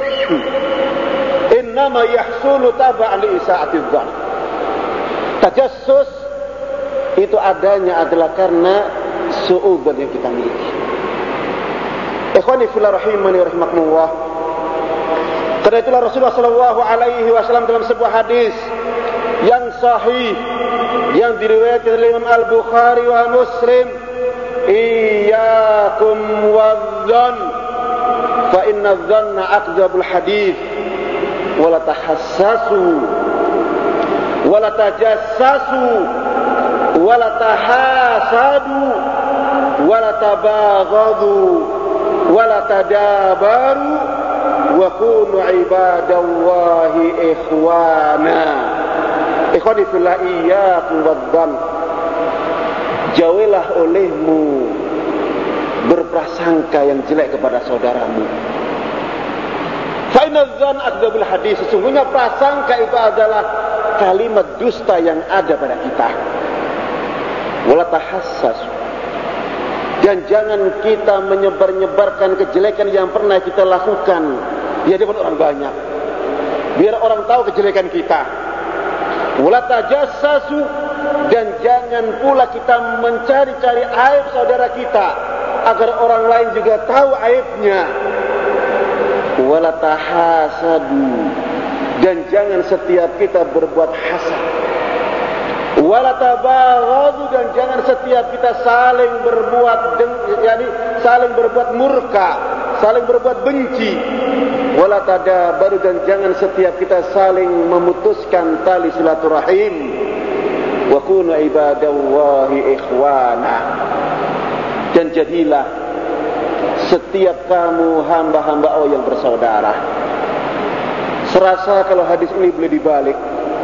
innama yahsulu taba'an li isa'atiz dzan. Tajassus itu adanya adalah karena suudzon yang kita miliki. Ikhwani fillah rahimani rahimakumullah. Karena itulah Rasulullah sallallahu alaihi wasallam dalam sebuah hadis yang sahih yang diriwayatkan oleh Imam Al-Bukhari wa Muslim, iyyakum wadh-dhann fa inna adh-dhanna akdzabul hadits wa la tahassasu wa la tajassasu wa la tahasadu wa la tabaghadu wa la tadabaru wa kunu ibadallahi ikhwana. Ikhwani fillah, iyyakum wadh-dhann, jauhilah olehmu berprasangka yang jelek kepada saudaramu. Fa inna adh-dhann akdzabul hadits, sesungguhnya prasangka itu adalah kalimat dusta yang ada pada kita. Wala tahassasu, Dan jangan kita menyebar-nyebarkan kejelekan yang pernah kita lakukan di hadapan orang banyak, biar orang tahu kejelekan kita. Wala tajassasu, dan jangan pula kita mencari-cari aib saudara kita agar orang lain juga tahu aibnya. Wala tahasadu, dan jangan setiap kita berbuat hasad. Wala tabaghadu, dan jangan setiap kita saling berbuat murka, saling berbuat benci. Wala tadabaru, dan jangan setiap kita saling memutuskan tali silaturahim. Wa kunu ibadallahi ikhwana, dan jadilah setiap kamu hamba-hamba Allah yang bersaudara. Serasa kalau hadis ini boleh dibalik,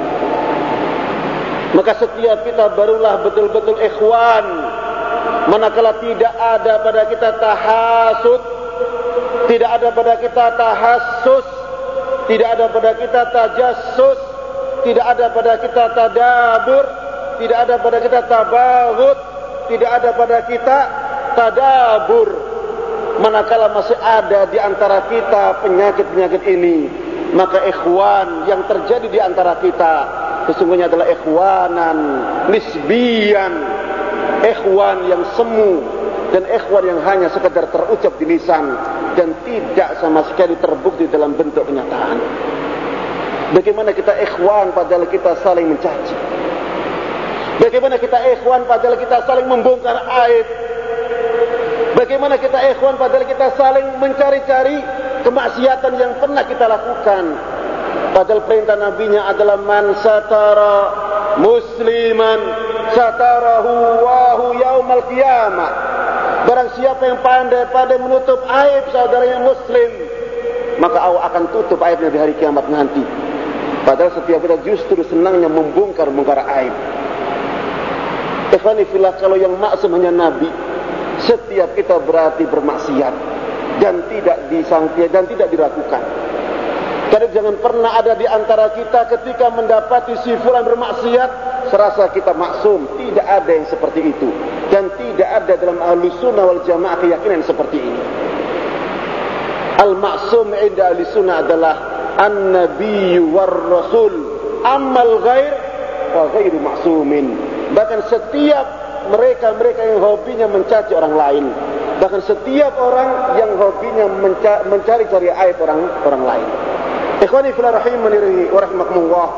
maka setiap kita barulah betul-betul ikhwan. Manakala tidak ada pada kita tahasud, tidak ada pada kita tahassus, tidak ada pada kita tajassus, tidak ada pada kita tadabur, tidak ada pada kita tabaghut, tidak ada pada kita tadabur. Manakala masih ada di antara kita penyakit-penyakit ini, maka ikhwan yang terjadi di antara kita sesungguhnya adalah ikhwanan nisbiyan, ikhwan yang semu, dan ikhwan yang hanya sekedar terucap di lisan dan tidak sama sekali terbukti dalam bentuk kenyataan. Bagaimana kita ikhwan padahal kita saling mencaci? Bagaimana kita ikhwan padahal kita saling membongkar aib? Bagaimana kita ikhwan padahal kita saling mencari-cari kemaksiatan yang pernah kita lakukan? Padahal perintah nabinya adalah man satara musliman satarahu wahu yaumal qiyamah. Barang siapa yang pandai-pandai menutup aib saudaranya muslim, maka Allah akan tutup aibnya di hari kiamat nanti. Padahal setiap kita justru senangnya membongkar-bongkar aib. Ikhwani fillah, kalau yang maksum hanya Nabi, setiap kita berarti bermaksiat dan tidak disangka dan tidak diragukan. Karena jangan pernah ada di antara kita ketika mendapati si fulan bermaksiat serasa kita maksum. Tidak ada yang seperti itu, dan tidak ada dalam Ahlus Sunnah wal Jamaah keyakinan seperti ini. Al-maksum inda Ahlus Sunnah adalah an-nabiyyu war rasul, ammal ghair wa ghairu maksumin. Bahkan setiap mereka yang hobinya mencaci orang lain, bahkan setiap orang yang hobinya mencari-cari aib orang lain. Ikhwani fillah rahimani wa rahimakumullah,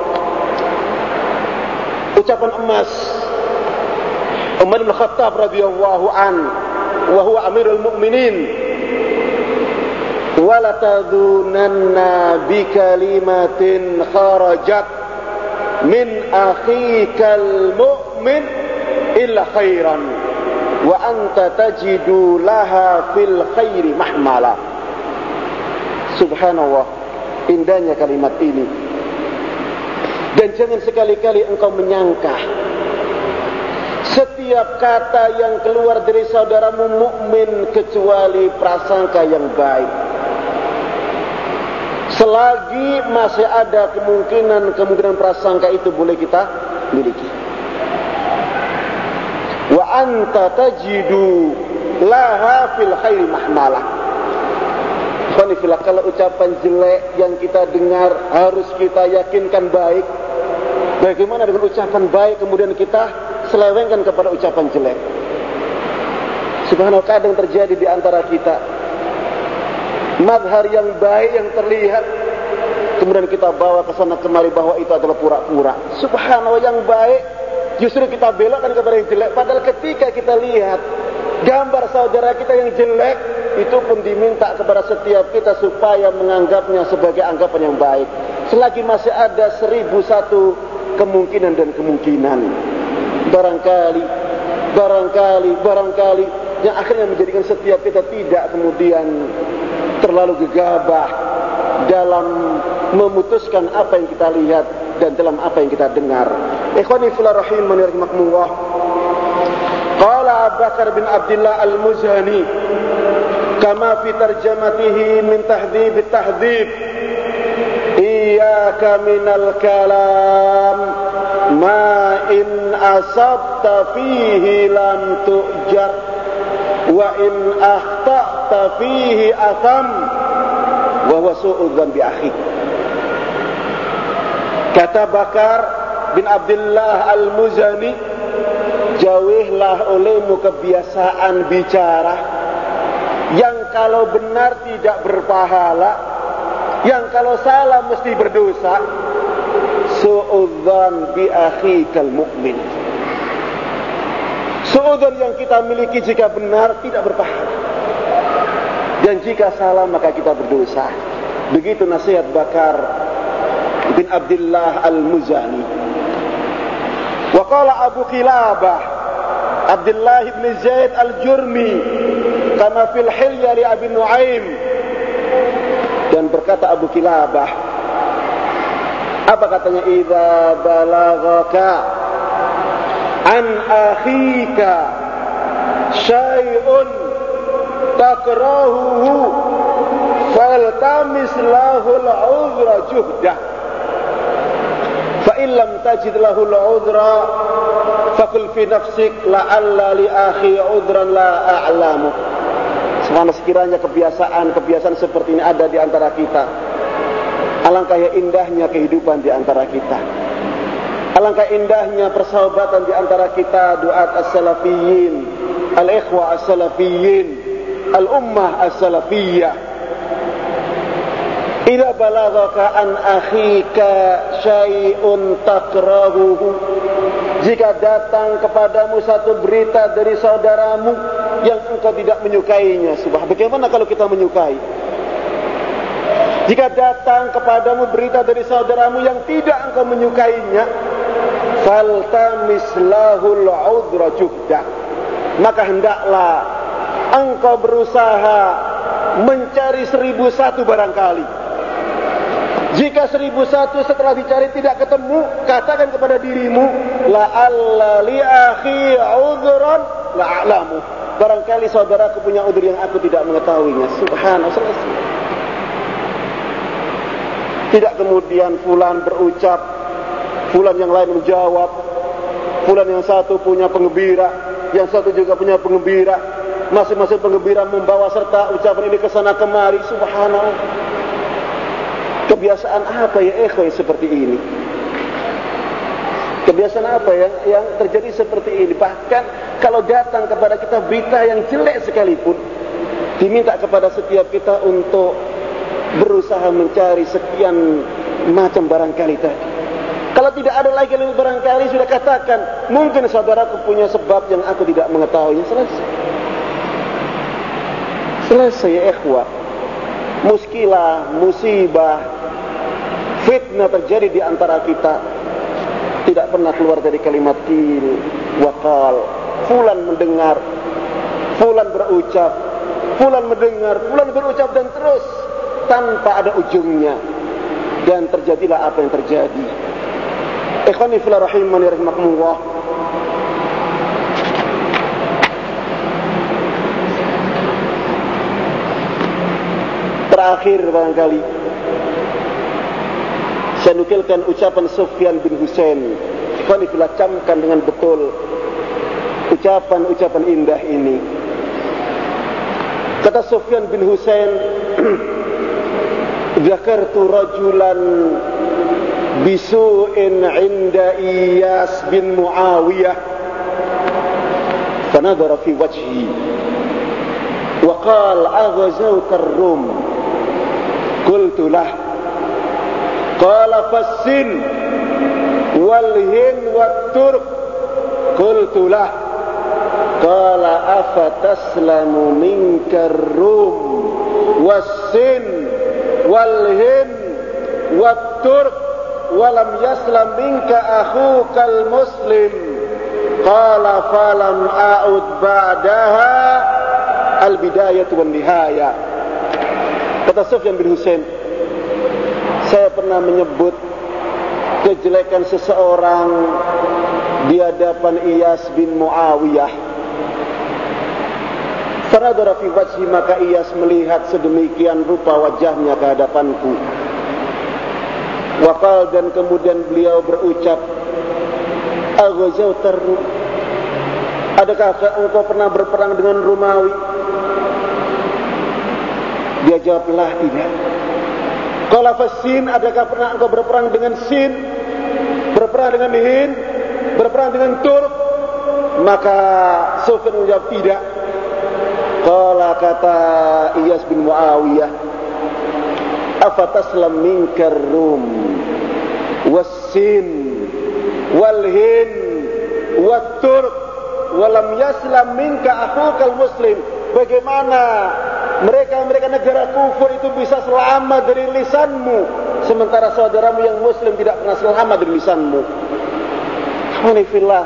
ucapan emas Umar bin Khattab radhiyallahu an wa huwa amirul mu'minin, wala tadunanna bi kalimatin kharajat min akhikal mu'min illa khairan wa anta tajidu laha fil khairi mahmala. Subhanallah, indahnya kalimat ini. Dan jangan sekali-kali engkau menyangka setiap kata yang keluar dari saudaramu mukmin kecuali prasangka yang baik. Selagi masih ada kemungkinan prasangka itu boleh kita miliki. Wa anta tajidu laha fil khairi mahmalah. Kalau ucapan jelek yang kita dengar harus kita yakinkan baik, bagaimana dengan ucapan baik kemudian kita selewengkan kepada ucapan jelek? Subhanallah, kadang terjadi di antara kita mazhar yang baik yang terlihat, kemudian kita bawa ke sana kemari bahwa itu adalah pura-pura. Subhanallah, yang baik justru kita belokkan kepada yang jelek. Padahal ketika kita lihat gambar saudara kita yang jelek, itu pun diminta kepada setiap kita supaya menganggapnya sebagai anggapan yang baik. Selagi masih ada 1001 kemungkinan dan kemungkinan, barangkali yang akhirnya menjadikan setiap kita tidak kemudian terlalu gegabah dalam memutuskan apa yang kita lihat dan dalam apa yang kita dengar. Ikhwani fillah rahimani rahimakumullah, qala Abu Bakar bin Abdullah al-Muzani kama fi tarjamatihi min tahdhib at-tahdhib, iyyaka minal kalam ma in asabta fihi lam tu'jar wa in akhta'ta fihi atham wa huwa su'u dzan bi akhik. Kata Bakar bin Abdullah Al-Muzani, jauhlah olehmu kebiasaan bicara yang kalau benar tidak berpahala, yang kalau salah mesti berdosa. Su'udzan bi akhikal mu'min. Su'udzan yang kita miliki jika benar tidak berpahala, dan jika salah maka kita berdosa. Begitu nasihat Bakar bin Abdullah Al-Muzani. Wa qala Abu Qilabah Abdullah bin Zaid Al-Jurmi kama fil Hilya li Abi Nuaim. Dan berkata Abu Qilabah, apa katanya? Idza balagaka an akhika syai'un takrahuhu faltamis lahul uzra juhdah fa in lam tajid lahul uzra faqul fi nafsik la'alla li akhi udran la a'lamu. Semoga sekiranya kebiasaan seperti ini ada di antara kita, alangkah indahnya kehidupan di antara kita, alangkah indahnya persahabatan di antara kita, duat as-salafiyyin, al-ikhwa as-salafiyyin, al-ummah as-salafiyyah. Idza balaghaka an akhika syai'un takrahuhu, jika datang kepadamu satu berita dari saudaramu yang engkau tidak menyukainya. Bagaimana kalau kita menyukai? Jika datang kepadamu berita dari saudaramu yang tidak engkau menyukainya, faltamis lahul udra juhda, maka hendaklah engkau berusaha mencari 1001 barangkali. Jika 1001 setelah dicari tidak ketemu, katakan kepada dirimu, la'alla li akhi udhran la'alamu, barangkali saudaraku punya udzur yang aku tidak mengetahuinya. Subhanallah, selesai. Tidak kemudian fulan berucap, fulan yang lain menjawab, fulan yang satu punya penggembira, yang satu juga punya penggembira, masing-masing penggembira membawa serta ucapan ini ke sana kemari. Subhanallah. Kebiasaan apa ya ikhwan seperti ini? Kebiasaan apa yang terjadi seperti ini? Bahkan kalau datang kepada kita berita yang jelek sekalipun, diminta kepada setiap kita untuk berusaha mencari sekian macam barangkali tadi. Kalau tidak ada lagi barangkali, sudah katakan, mungkin saudaraku punya sebab yang aku tidak mengetahui. Selesai. Selesai ya ikhwah. Muskilah, musibah, fitnah terjadi di antara kita, tidak pernah keluar dari kalimat qil wa qal. Fulan mendengar, fulan berucap, fulan mendengar, fulan berucap, dan terus tanpa ada ujungnya, dan terjadilah apa yang terjadi. Ikhwani fillah rahimani rahimakumullah. Terakhir barangkali saya nukilkan ucapan Sufyan bin Husain. Ikhwani fillah, camkan dengan betul ucapan-ucapan indah ini. Kata Sufyan bin Husain, "Dzakartu rajulan bisu'in 'inda Iyas bin Muawiyah fanadhara fi wajhi wa qala aghzawta ar-Rum." Qultu lah, qala fassin wal hin wat turk. Qultu lah, qala afataslamu minka ar-Rum was-sin wal hin wat turk walam yaslam minka akhuka al-muslim. Qala falam a'ud ba'daha al-bidayah wan nihayah. Kata Sufyan bin Husain, saya pernah menyebut kejelekan seseorang di hadapan Iyas bin Muawiyah. Fanadhara fi wajhi, maka Iyas melihat sedemikian rupa wajahnya ke hadapanku. Waqal, dan kemudian beliau berucap, aghzawtar Rum, Adakah engkau pernah berperang dengan Romawi? Dia jawablah tidak. Qala fasin, adakah pernah engkau berperang dengan Sin? Berperang dengan Hind? Berperang dengan Turk? Maka Sufyan menjawab tidak. Qala, kata Iyas bin Muawiyah, afataslam minkar Rum was-Sin wal-Hind wat-Turk walam yaslam minka akhukal muslim. Bagaimana mereka negara kufur itu bisa selamat dari lisanmu, sementara saudaramu yang muslim tidak pernah selamat dari lisanmu. Alhamdulillah,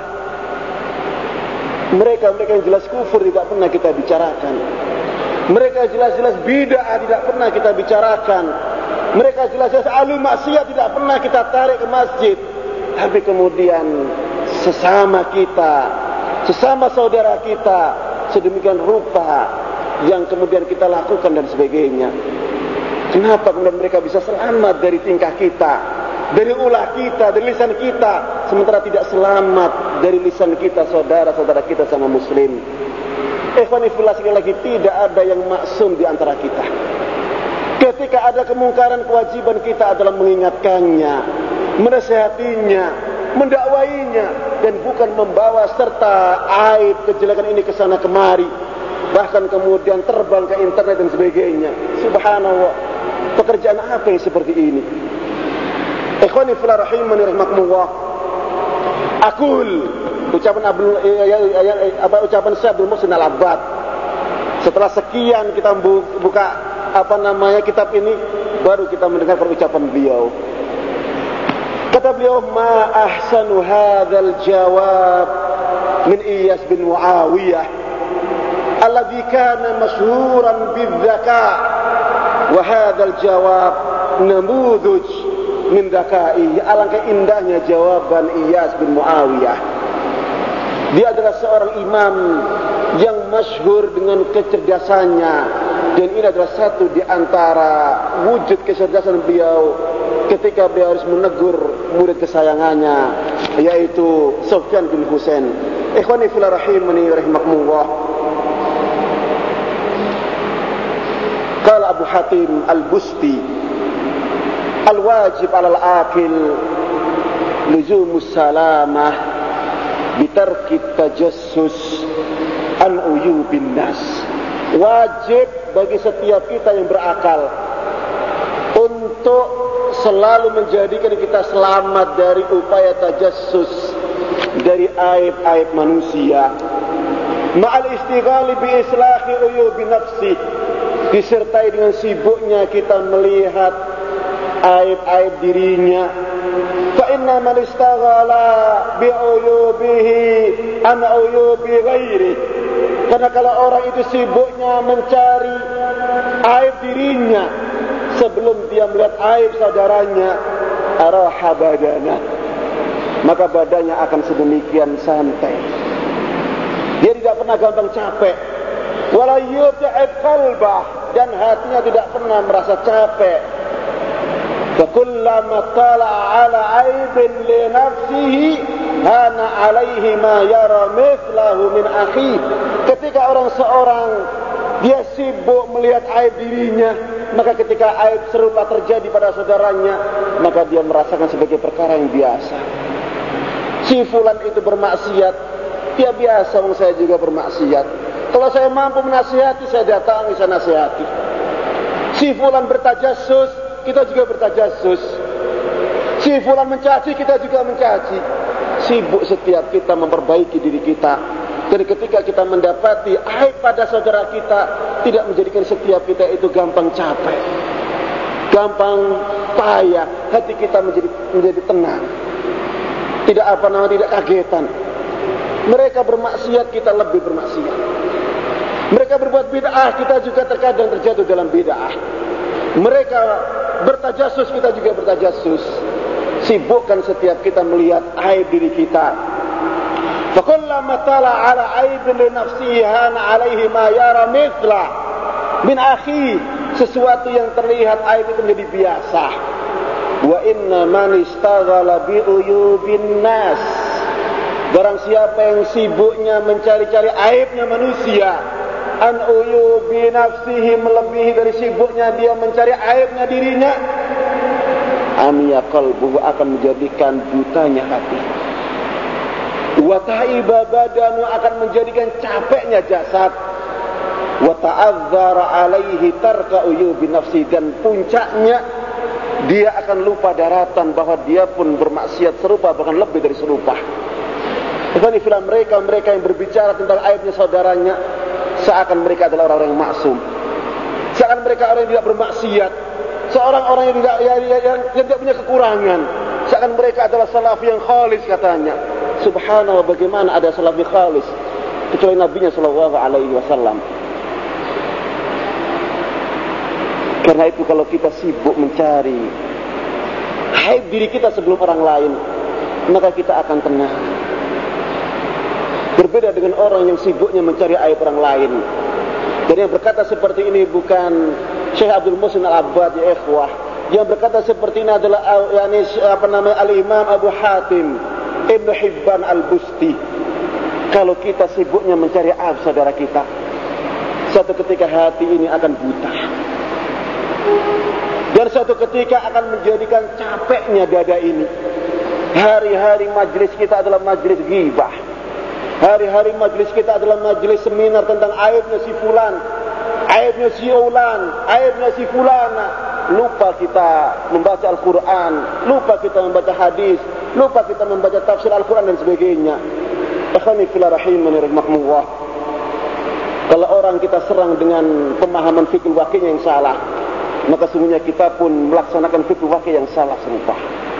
mereka yang jelas kufur tidak pernah kita bicarakan. Mereka jelas-jelas bid'ah tidak pernah kita bicarakan. Mereka jelas-jelas ahli maksiat tidak pernah kita tarik ke masjid. Tapi kemudian sesama kita, sesama saudara kita, sedemikian rupa yang kemudian kita lakukan dan sebagainya. Kenapa kemudian mereka bisa selamat dari tingkah kita, dari ulah kita, dari lisan kita, sementara tidak selamat dari lisan kita, saudara-saudara kita sama muslim. Ikhwani fillah, sekali lagi, tidak ada yang maksum di antara kita. Ketika ada kemungkaran, kewajiban kita adalah mengingatkannya, menasihatinya, mendakwainya, dan bukan membawa serta aib kejelekan ini ke sana kemari, bahkan kemudian terbang ke internet dan sebagainya. Subhanallah, pekerjaan apa yang seperti ini? Ikhwani fillah rahimani rahimakumullah. Aqul, ucapan Syekh Abdul Muhsin Al-Abbad. Setelah sekian kita buka kitab ini, baru kita mendengar ucapan beliau. Kata beliau, ma ahsanu hadzal jawab min Iyas bin Muawiyah alladhi kana masyhuran bidzaka, wa hadzal jawab namudhuj min dzaka'i. Alangkah indahnya jawaban Iyas bin Muawiyah. Dia adalah seorang imam yang masyhur dengan kecerdasannya, dan ini adalah satu di antara wujud kecerdasan beliau ketika beliau harus menegur murid kesayangannya, yaitu Sufyan bin Husain. Ikhwani fillah rahimani rahimakumullah. Qala Abu Hatim Al-Busti, al-wajib 'ala al-aqil luzumus salamah bitarki tajassus an uyubin nas. Wajib bagi setiap kita yang berakal untuk selalu menjadikan kita selamat dari upaya tajassus, dari aib-aib manusia. Ma'al istighali bi islahi uyubin nafsi, disertai dengan sibuknya kita melihat aib-aib dirinya. Fa inna man istaghala bi uyubihi an uyubi ghairi. Karena kalau orang itu sibuknya mencari aib dirinya sebelum dia melihat aib saudaranya, araha badana, maka badannya akan sedemikian santai. Dia tidak pernah gampang capek. Wala yut'ib qalbah, dan hatinya tidak pernah merasa capek. Fakullama tala'a 'ala 'aibin li nafsihi hana 'alaihi ma yara mithlahu min akhi. Ketika seorang dia sibuk melihat aib dirinya, maka ketika aib serupa terjadi pada saudaranya, maka dia merasakan sebagai perkara yang biasa. Si fulan itu bermaksiat, dia biasa, saya juga bermaksiat. Kalau saya mampu menasihati, saya datangi, saya nasihati. Si fulan bertajassus, kita juga bertajassus. Si fulan mencaci, kita juga mencaci. Sibuk setiap kita memperbaiki diri kita. Dan ketika kita mendapati aib pada saudara kita, tidak menjadikan setiap kita itu gampang capek, gampang payah. Hati kita menjadi tenang, tidak tidak kagetan. Mereka bermaksiat, kita lebih bermaksiat. Mereka berbuat bid'ah, kita juga terkadang terjatuh dalam bid'ah. Mereka bertajassus, kita juga bertajassus. Sibukkan setiap kita melihat aib diri kita. Fakullama tala 'ala 'aibin li nafsihi hana 'alaihi ma yara mithla min akhi. Sesuatu yang terlihat aib itu menjadi biasa. Wa inna man istaghala bi uyubin nas Barang siapa yang sibuknya mencari-cari aibnya manusia, an uyubi nafsihi, melebihi dari sibuknya dia mencari aibnya dirinya, amiya qalbuhu, akan menjadikan butanya hati, wa ta'iba badanu, akan menjadikan capeknya jasad, wa ta'azzara alaihi tarka uyubi nafsi, dan puncaknya dia akan lupa daratan bahwa dia pun bermaksiat serupa, bahkan lebih dari serupa. Bukan istilah mereka yang berbicara tentang aibnya saudaranya, seakan mereka adalah orang-orang yang maksum, seakan mereka orang yang tidak bermaksiat, seorang-orang yang tidak punya kekurangan, seakan mereka adalah salafi yang khalis katanya. Subhanallah, bagaimana ada salafi khalis kecuali Nabinya sallallahu alaihi wasallam. Karena itu kalau kita sibuk mencari aib diri kita sebelum orang lain, maka kita akan tenang. Berbeda dengan orang yang sibuknya mencari aib orang lain. Dan yang berkata seperti ini bukan Syekh Abdul Muhsin Al-Abbad, ya ikhwah. Yang berkata seperti ini adalah Al-Imam Abu Hatim Ibn Hibban Al-Busti. Kalau kita sibuknya mencari aib saudara kita, suatu ketika hati ini akan buta, dan suatu ketika akan menjadikan capeknya dada ini. Hari-hari majlis kita adalah majlis ghibah, hari-hari majlis kita adalah majlis seminar tentang aibnya si fulan, aibnya si ulan, aibnya si fulana. Lupa kita membaca Al-Quran, lupa kita membaca hadis, lupa kita membaca tafsir Al-Quran dan sebagainya. Akhwani fillah rahimani rahimakumullah. Kalau orang kita serang dengan pemahaman fikih wakil yang salah, maka sesungguhnya kita pun melaksanakan fikih wakil yang salah serupa.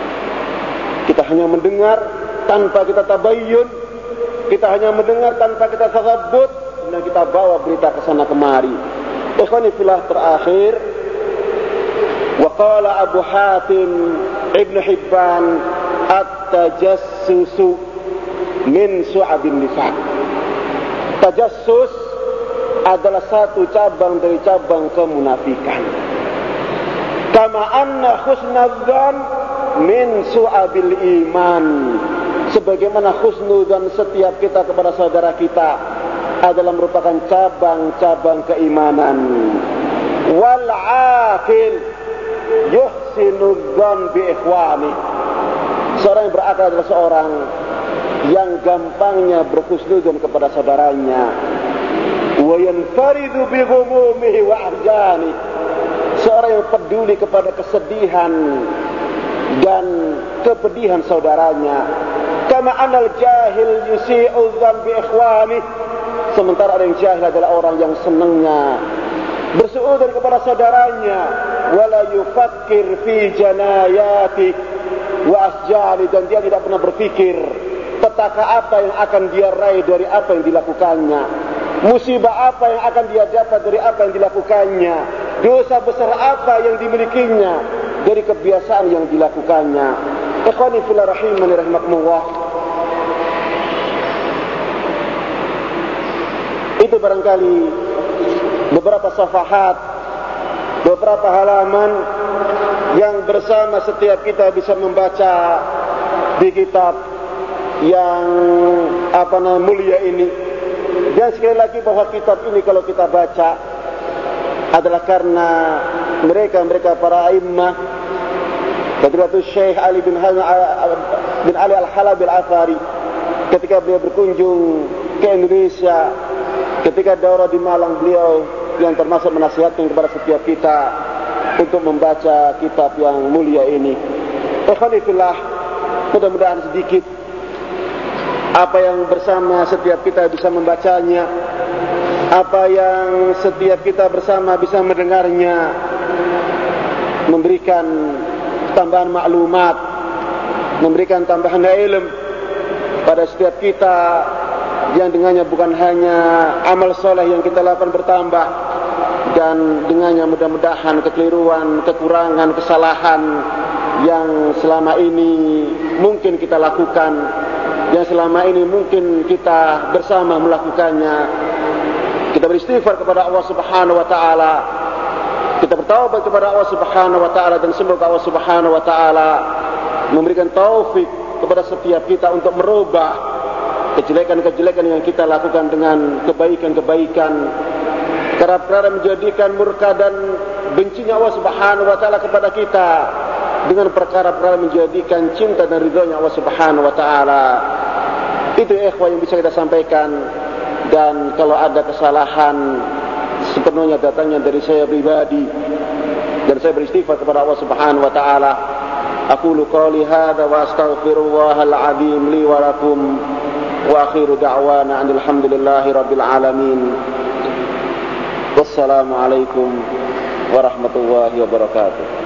Kita hanya mendengar tanpa kita tabayyun, kita hanya mendengar tanpa kita tadabbur, dan kita bawa berita ke sana kemari. Ikhwani fillah, terakhir, wa qala Abu Hatim Ibn Hibban, at-tajassusu min su'abin nifaq. Tajassus adalah satu cabang dari cabang kemunafikan. Kama anna husnadzan min su'abil iman. Sebagaimana husnudzan setiap kita kepada saudara kita adalah merupakan cabang-cabang keimanan. Wal aqil yuhsinudzan bi ikhwani. Seorang yang berakal adalah seorang yang gampangnya berhusnudzan kepada saudaranya. Wa yanfaridu bi ghumumihi wa ahzani. Seorang yang peduli kepada kesedihan dan kepedihan saudaranya. Kama anal jahil yusi'u dzan bi ikhwani. Sementara orang yang jahil adalah orang yang senangnya bersuudzon kepada saudaranya, wala yufakkir fi janayati wa asjali, dan dia tidak pernah berpikir petaka apa yang akan dia raih dari apa yang dilakukannya, musibah apa yang akan dia dapat dari apa yang dilakukannya, dosa besar apa yang dimilikinya dari kebiasaan yang dilakukannya. Ikhwani fillah rahimani rahimakumullah. Itu barangkali beberapa safahat, beberapa halaman yang bersama setiap kita bisa membaca di kitab yang mulia ini. Dan sekali lagi bahwa kitab ini kalau kita baca adalah karena mereka para a'immah, Fadilatul Syekh Ali bin Ali Al-Halabi Al-Athari, ketika beliau berkunjung ke Indonesia, ketika daurah di Malang, beliau yang termasuk menasihatkan kepada setiap kita untuk membaca kitab yang mulia ini. Ikhwani fillah, mudah-mudahan sedikit apa yang bersama setiap kita bisa membacanya, apa yang setiap kita bersama bisa mendengarnya, memberikan tambahan maklumat, memberikan tambahan ilmu pada setiap kita, yang dengannya bukan hanya amal soleh yang kita lakukan bertambah, dan dengannya mudah-mudahan kekeliruan, kekurangan, kesalahan yang selama ini mungkin kita lakukan, yang selama ini mungkin kita bersama melakukannya, kita beristighfar kepada Allah Subhanahu wa taala, kita bertaubat kepada Allah Subhanahu wa taala, dan semoga Allah Subhanahu wa taala memberikan taufik kepada setiap kita untuk merubah kejelekan-kejelekan yang kita lakukan dengan kebaikan-kebaikan, perkara menjadikan murka dan bencinya Allah Subhanahu wa taala kepada kita dengan perkara-perkara menjadikan cinta dan ridhonya Allah Subhanahu wa taala. Itu ikhwah yang bisa kita sampaikan, dan kalau ada kesalahan sepenuhnya datangnya dari saya pribadi, dan saya beristighfar kepada Allah Subhanahu wa taala. Aqulu qawli hadza wa astaghfirullahal azim li wa lakum wa akhiru da'wana alhamdulillahi rabbil alamin. Wassalamu alaikum warahmatullahi wabarakatuh.